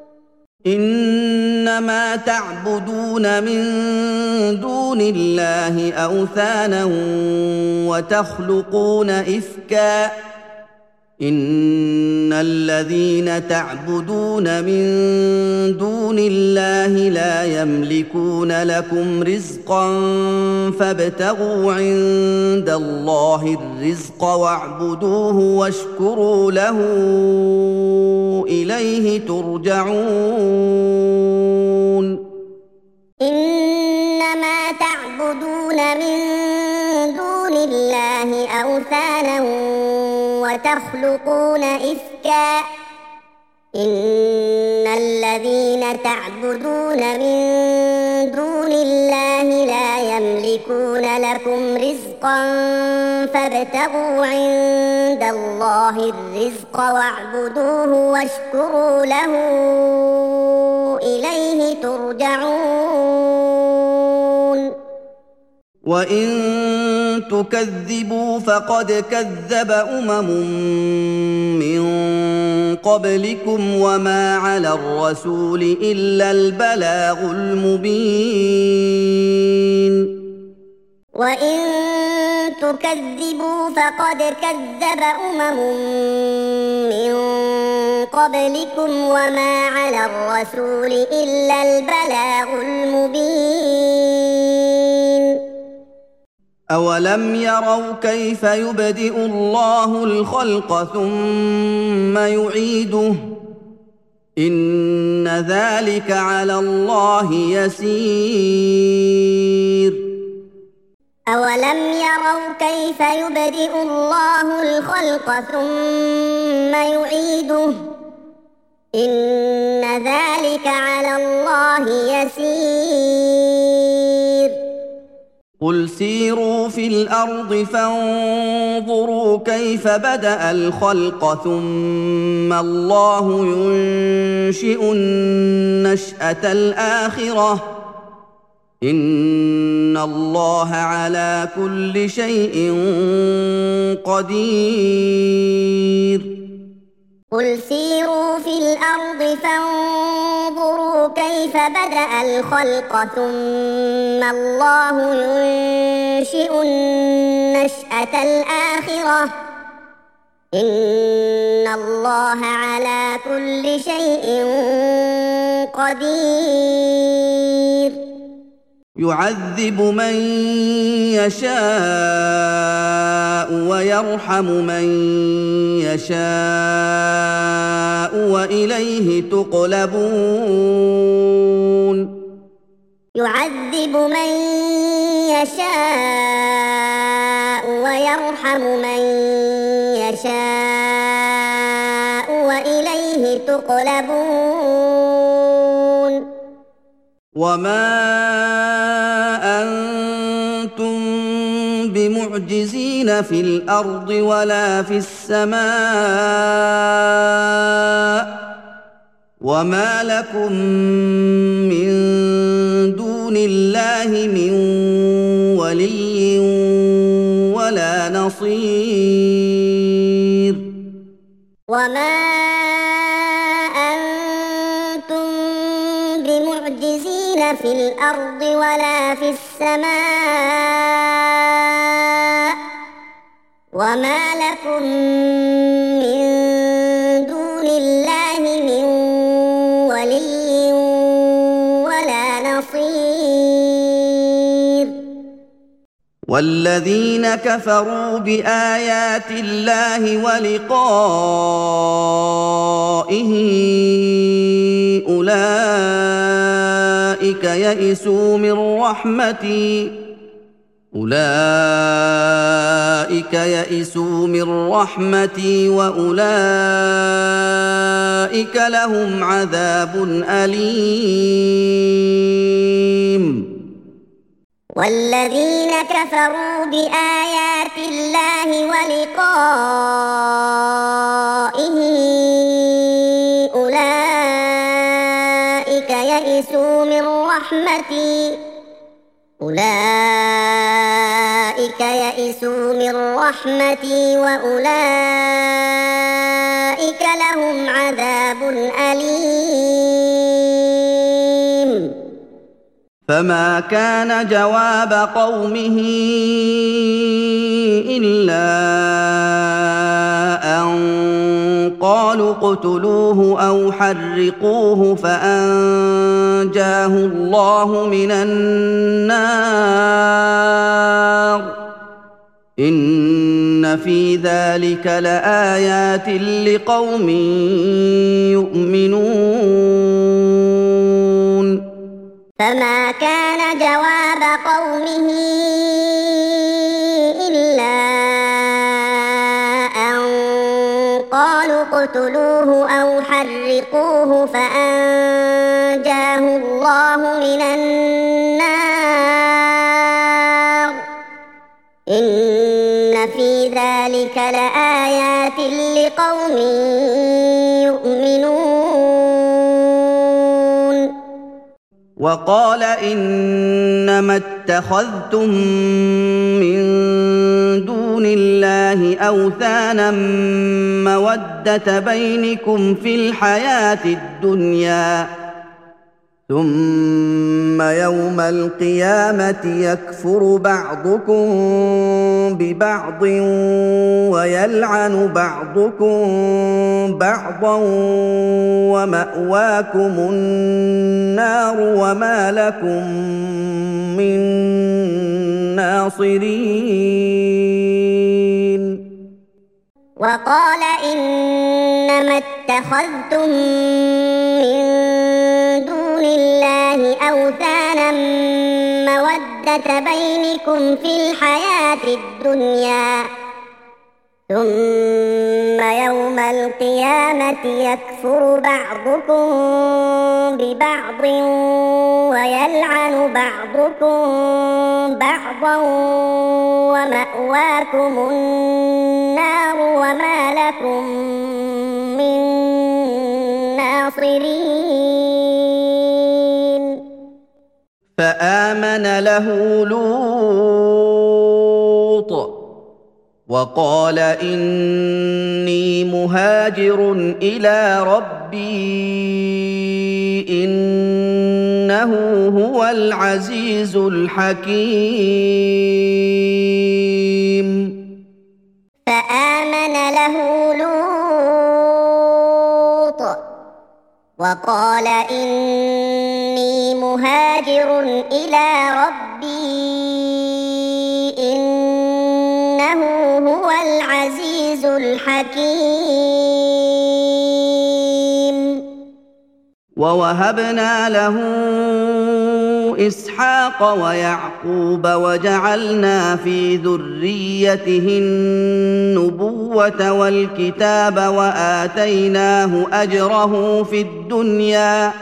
إِنَّمَا تَعْبُدُونَ مِن دُونِ اللَّهِ أَوْثَانًا وَتَخْلُقُونَ إِفْكًا إِنَّ الَّذِينَ تَعْبُدُونَ مِن دُونِ اللَّهِ لَا يَمْلِكُونَ لَكُمْ رِزْقًا فَابْتَغُوا عِندَ اللَّهِ الرِّزْقَ وَاعْبُدُوهُ وَاشْكُرُوا لَهُ إِلَيْهِ تُرْجَعُونَ
إِنَّمَا تَعْبُدُونَ مِن دُونِ اللَّهِ أَوْثَانًا وَتَخْلُقُونَ إِفْكًا إِنَّ الَّذِينَ تَعْبُدُونَ مِن دون الله لا يملكون لكم رزقا فابتغوا عند الله الرزق واعبدوه واشكروا له إليه ترجعون
وإن تكذبوا فقد كذب أمم من قبلكم وما على الرسول إلا البلاغ المبين
وإن تكذبوا فقد كذب أمم من قبلكم وما على الرسول إلا البلاغ المبين
أولم يروا كيف يبدئ الله الخلق ثم يعيده إن ذلك على الله يسير
أولم يروا كيف يبدئ الله الخلق ثم يعيده إن ذلك على الله يسير
قل سيروا في الأرض فانظروا كيف بدأ الخلق ثم الله ينشئ النشأة الآخرة إن الله على كل شيء قدير
قل سيروا في الأرض فانظروا كيف بدأ الخلق ثم الله ينشئ النشأة الآخرة إن الله على كل شيء قدير
يعذب من يشاء ويرحم من يشاء وإليه تقلبون
يعذب من يشاء ويرحم من يشاء وإليه تقلبون
وما أنتم بمعجزين في الأرض ولا في السماء وما لكم من دون الله من ولي ولا نصير
وما أنتم بمعجزين في الأرض ولا في السماء وما لكم من دون الله من ولي ولا نصير
والذين كفروا بآيات الله ولقائه أولئك يئسوا من رحمتي أولئك يئسوا من رحمتي وأولئك لهم عذاب أليم
والذين كفروا بآيات الله ولقائه أولئك يئسوا من رحمتي أولئك يئسوا من رحمتي وأولئك لهم عذاب أليم
فما كان جواب قومه إلا أن قالوا اقتلوه أو حرقوه فأنجاه الله من النار إن في ذلك لآيات لقوم يؤمنون
فما كان جواب قومه إلا أن قالوا اقتلوه أو حرقوه فأنجاه أنجاه الله من النار إن في ذلك لآيات لقوم يؤمنون
وقال إنما اتخذتم من دون الله أوثانا مودة بينكم في الحياة الدنيا ثم يوم القيامة يكفر بعضكم ببعض ويلعن بعضكم بعضا ومأواكم النار وما لكم من ناصرين
وقال إنما اتخذتم من دون الله أوثانا مودة بينكم في الحياة الدنيا ثم يوم القيامة يكفر بعضكم ببعض ويلعن بعضكم بعضا ومأواكم النار وما لكم من ناصرين
فآمن له لوط وقال إني مهاجر إلى ربي إنه هو العزيز الحكيم
فآمن له لوط وقال إني مهاجر إلى ربي إنه هو العزيز الحكيم
ووهبنا له إسحاق ويعقوب وجعلنا في ذريته النبوة والكتاب وآتيناه أجره في الدنيا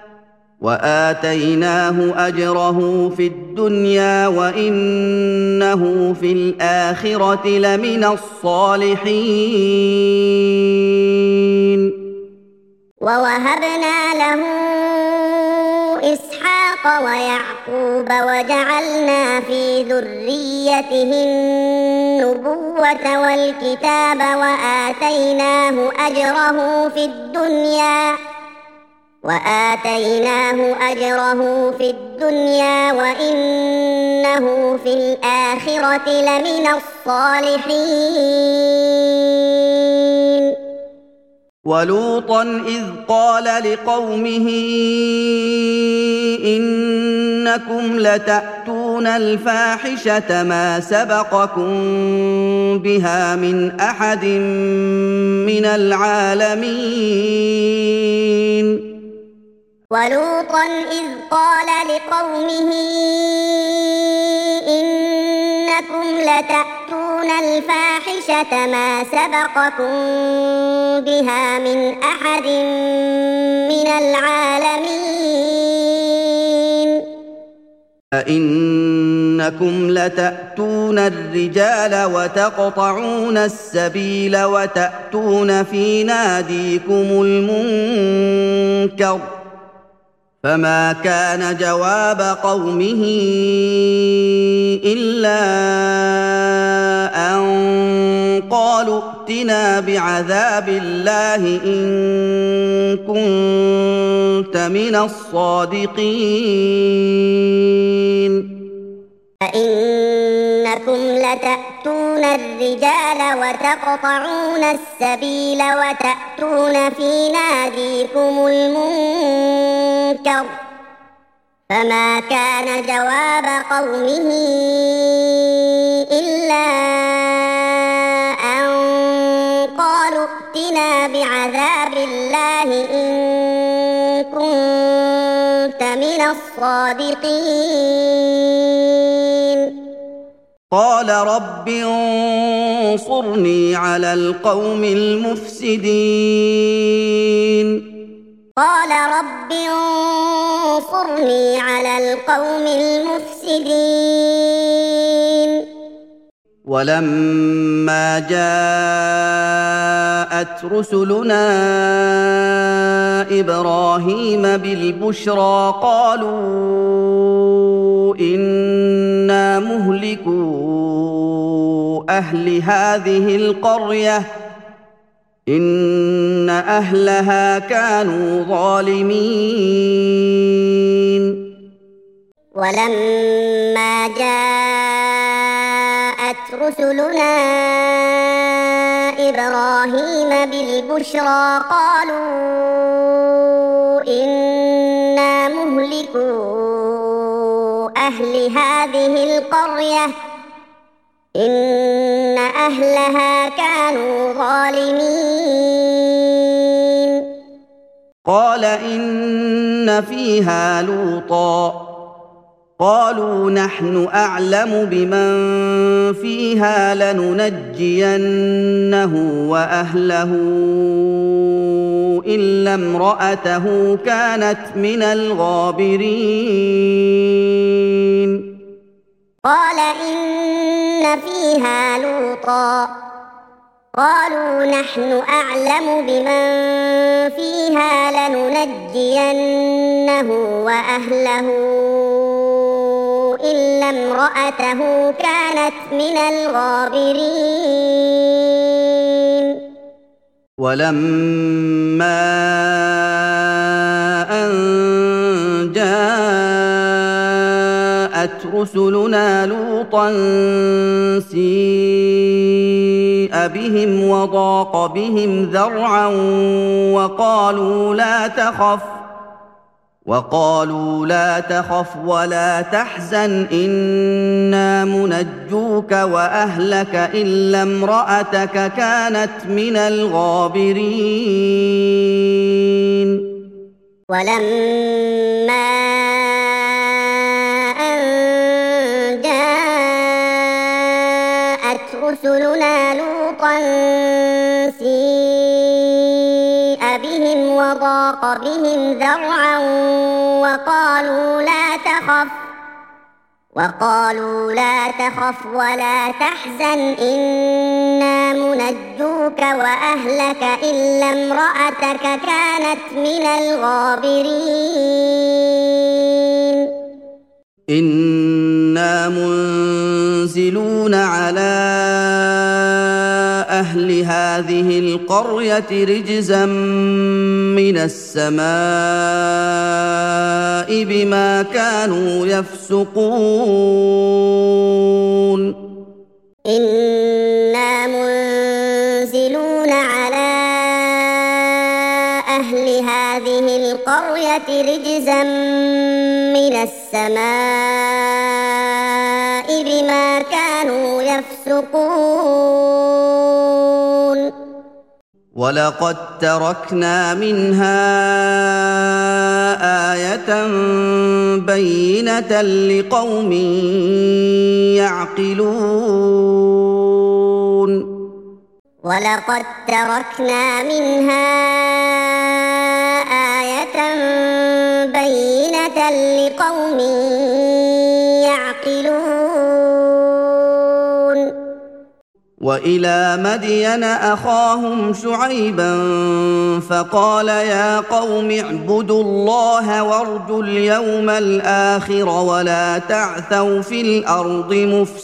وآتيناه أجره في الدنيا وإنه في الآخرة لمن الصالحين
ووهبنا له إسحاق ويعقوب وجعلنا في ذريته النبوة والكتاب وآتيناه أجره في الدنيا وآتيناه أجره في الدنيا وإنه في الآخرة لمن الصالحين
ولوطا إذ قال لقومه إنكم لتأتون الفاحشة ما سبقكم بها من أحد من العالمين
ولوطا إذ قال لقومه إنكم لتأتون الفاحشة ما سبقكم بها من أحد من العالمين
أئنكم لتأتون الرجال وتقطعون السبيل وتأتون في ناديكم المنكر فما كان جواب قومه إلا أن قالوا ائتنا بعذاب الله إن كنت من الصادقين
أئنكم لتأتون الرجال وتقطعون السبيل وتأتون في ناديكم المنكر فما كان جواب قومه إلا أن قالوا ائتنا بعذاب الله إن كنت من الصادقين
قال رب انصرني على القوم المفسدين
قال رب انصرني على القوم المفسدين
ولما جاءت رسلنا إبراهيم بالبشرى قالوا إنا مهلكو أهل هذه القرية إن أهلها كانوا ظالمين
ولما جاءت رسلنا إبراهيم بالبشرى قالوا إنا مهلكو أهل هذه القرية إن أهلها كانوا ظالمين
قال إن فيها لوطا قالوا نحن أعلم بمن فيها لننجينه وأهله إلا امرأته كانت من الغابرين
قال إن فيها لوطا قالوا نحن أعلم بمن فيها لننجينه وأهله إلا امرأته كانت من الغابرين
ولما أن جاءت رسلنا لوطا سيء بهم وضاق بهم ذرعا وقالوا لا تخف وقالوا لا تخف ولا تحزن إنا منجوك وأهلك إلا امرأتك كانت من الغابرين
ولما أن جاءت رسلنا لوطا سيء بهم وضاق بهم ذرعا وقالوا لا تخف وقالوا لا تخف ولا تحزن إنا منجوك وأهلك إلا امرأتك كانت من الغابرين
إنا منزلون على أهل هذه القرية رجزا من السماء بما كانوا يفسقون
إنا منزلون على أهل هذه القرية رجزا من السماء بما كانوا يفسقون
ولقد تركنا منها آية بينة لقوم يعقلون
ولقد تركنا منها آية بينة لقوم يعقلون
وإلى مدين أخاهم شعيبا فقال يا قوم اعبدوا الله وارجوا اليوم الآخر ولا تعثوا في الأرض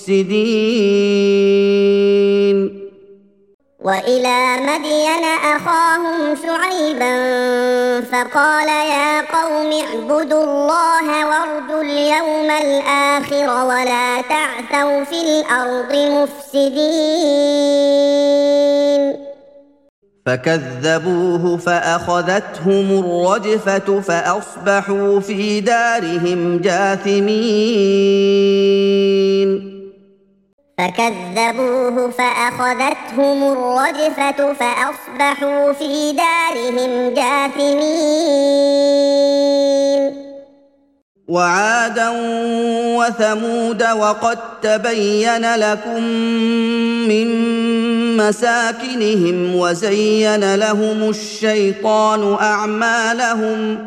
مفسدين
وإلى مدين أخاهم شعيبا فقال يا قوم اعبدوا الله وارجوا اليوم الآخر ولا تعثوا في الأرض مفسدين
فكذبوه فأخذتهم الرجفة فأصبحوا في دارهم جاثمين
فكذبوه فأخذتهم الرجفة فأصبحوا في دارهم جاثمين
وعادا وثمود وقد تبين لكم من مساكنهم وزين لهم الشيطان أعمالهم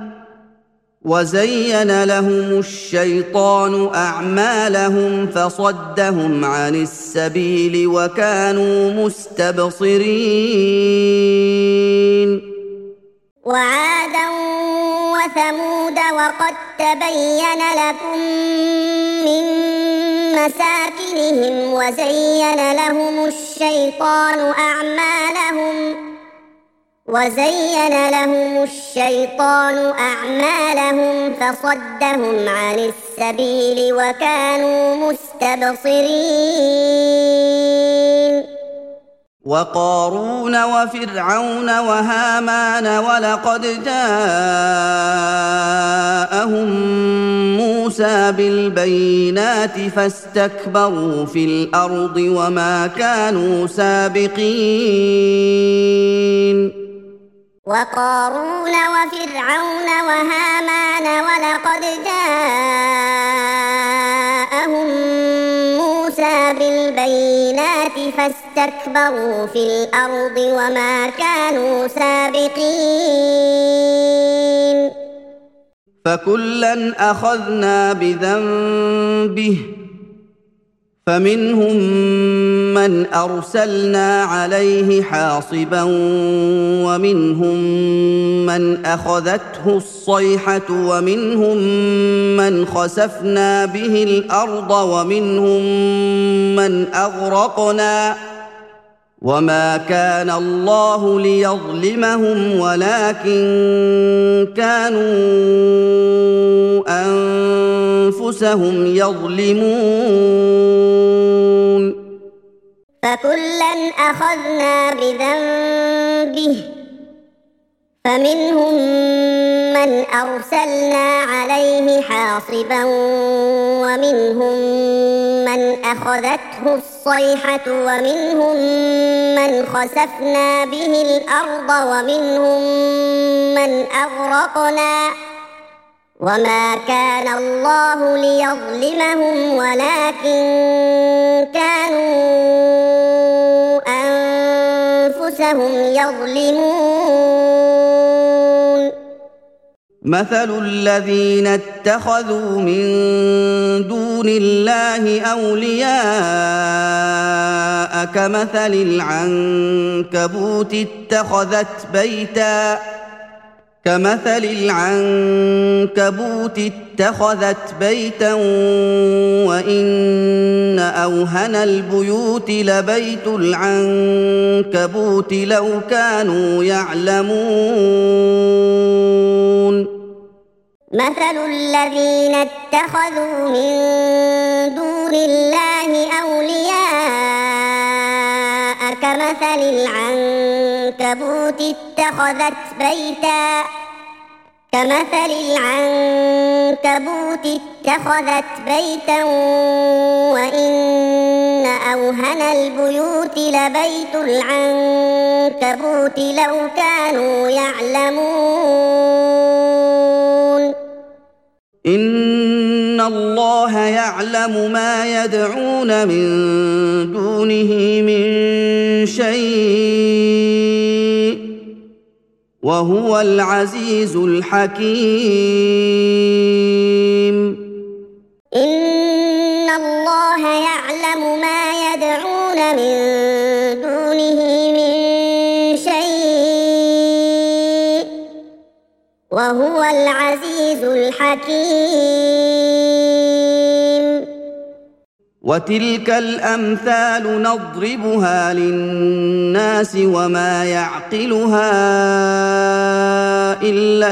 وزين لهم الشيطان أعمالهم فصدهم عن السبيل وكانوا مستبصرين.
وعادا وثمود وقد تبين لكم من مساكنهم وزين لهم الشيطان أعمالهم وزين لهم الشيطان أعمالهم فصدهم عن السبيل وكانوا مستبصرين.
وقارون وفرعون وهامان ولقد جاءهم موسى بالبينات فاستكبروا في الأرض وما كانوا سابقين.
وقارون وفرعون وهامان ولقد جاءهم موسى بالبينات فاستكبروا في الأرض وما كانوا سابقين.
فكلا أخذنا بذنبه فمنهم من أرسلنا عليه حاصبا ومنهم من أخذته الصيحة ومنهم من خسفنا به الأرض ومنهم من أغرقنا وما كان الله ليظلمهم ولكن كانوا أنفسهم يظلمون.
فكلا أخذنا بذنبه فمنهم من أرسلنا عليه حاصبا ومنهم من أخذته الصيحة ومنهم من خسفنا به الأرض ومنهم من أغرقنا وما كان الله ليظلمهم ولكن كانوا أنفسهم يظلمون.
مثل الذين اتخذوا من دون الله أولياء كمثل العنكبوت اتخذت بيتا كمثل العنكبوت اتخذت بيتا وإن أوهن البيوت لبيت العنكبوت لو كانوا يعلمون.
مثل الذين اتخذوا من دون الله أولياء كمثل العنكبوت اتخذت بيتا كمثل العنكبوت اتخذت بيتا وإن أوهن البيوت لبيت العنكبوت لو كانوا يعلمون.
إن الله يعلم ما يدعون من دونه من شيء وهو العزيز الحكيم.
إن الله يعلم ما يدعون من دونه من شيء وهو العزيز الحكيم.
وتلك الأمثال نضربها للناس وما يعقلها إلا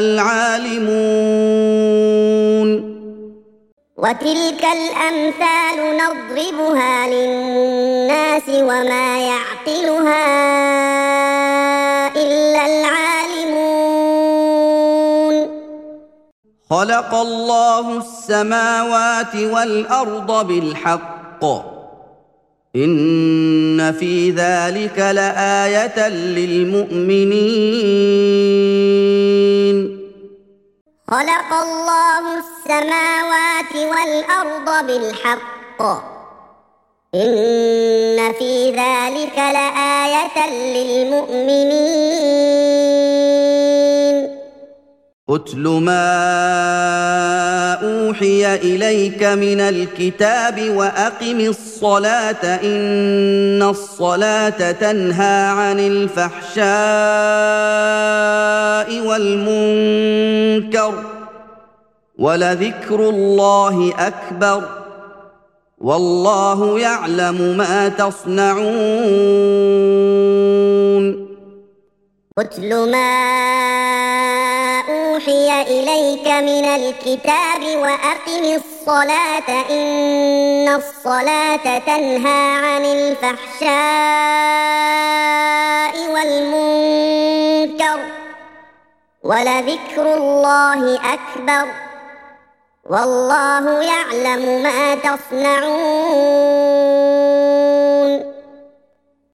العالمون.
وتلك الأمثال نضربها للناس وما يعقلها إلا العالمون.
خلق الله السماوات والأرض بالحق إن في ذلك لآية للمؤمنين.
خلق الله السماوات والأرض بالحق إن في ذلك لآية للمؤمنين
اتل ما أوحي إليك من الكتاب وأقم الصلاة إن الصلاة تنهى عن الفحشاء والمنكر ولذكر الله أكبر والله يعلم ما تصنعون
اتل ما أوحي إليك من الكتاب وأقم الصلاة إن الصلاة تنهى عن الفحشاء والمنكر ولذكر الله أكبر والله يعلم ما تصنعون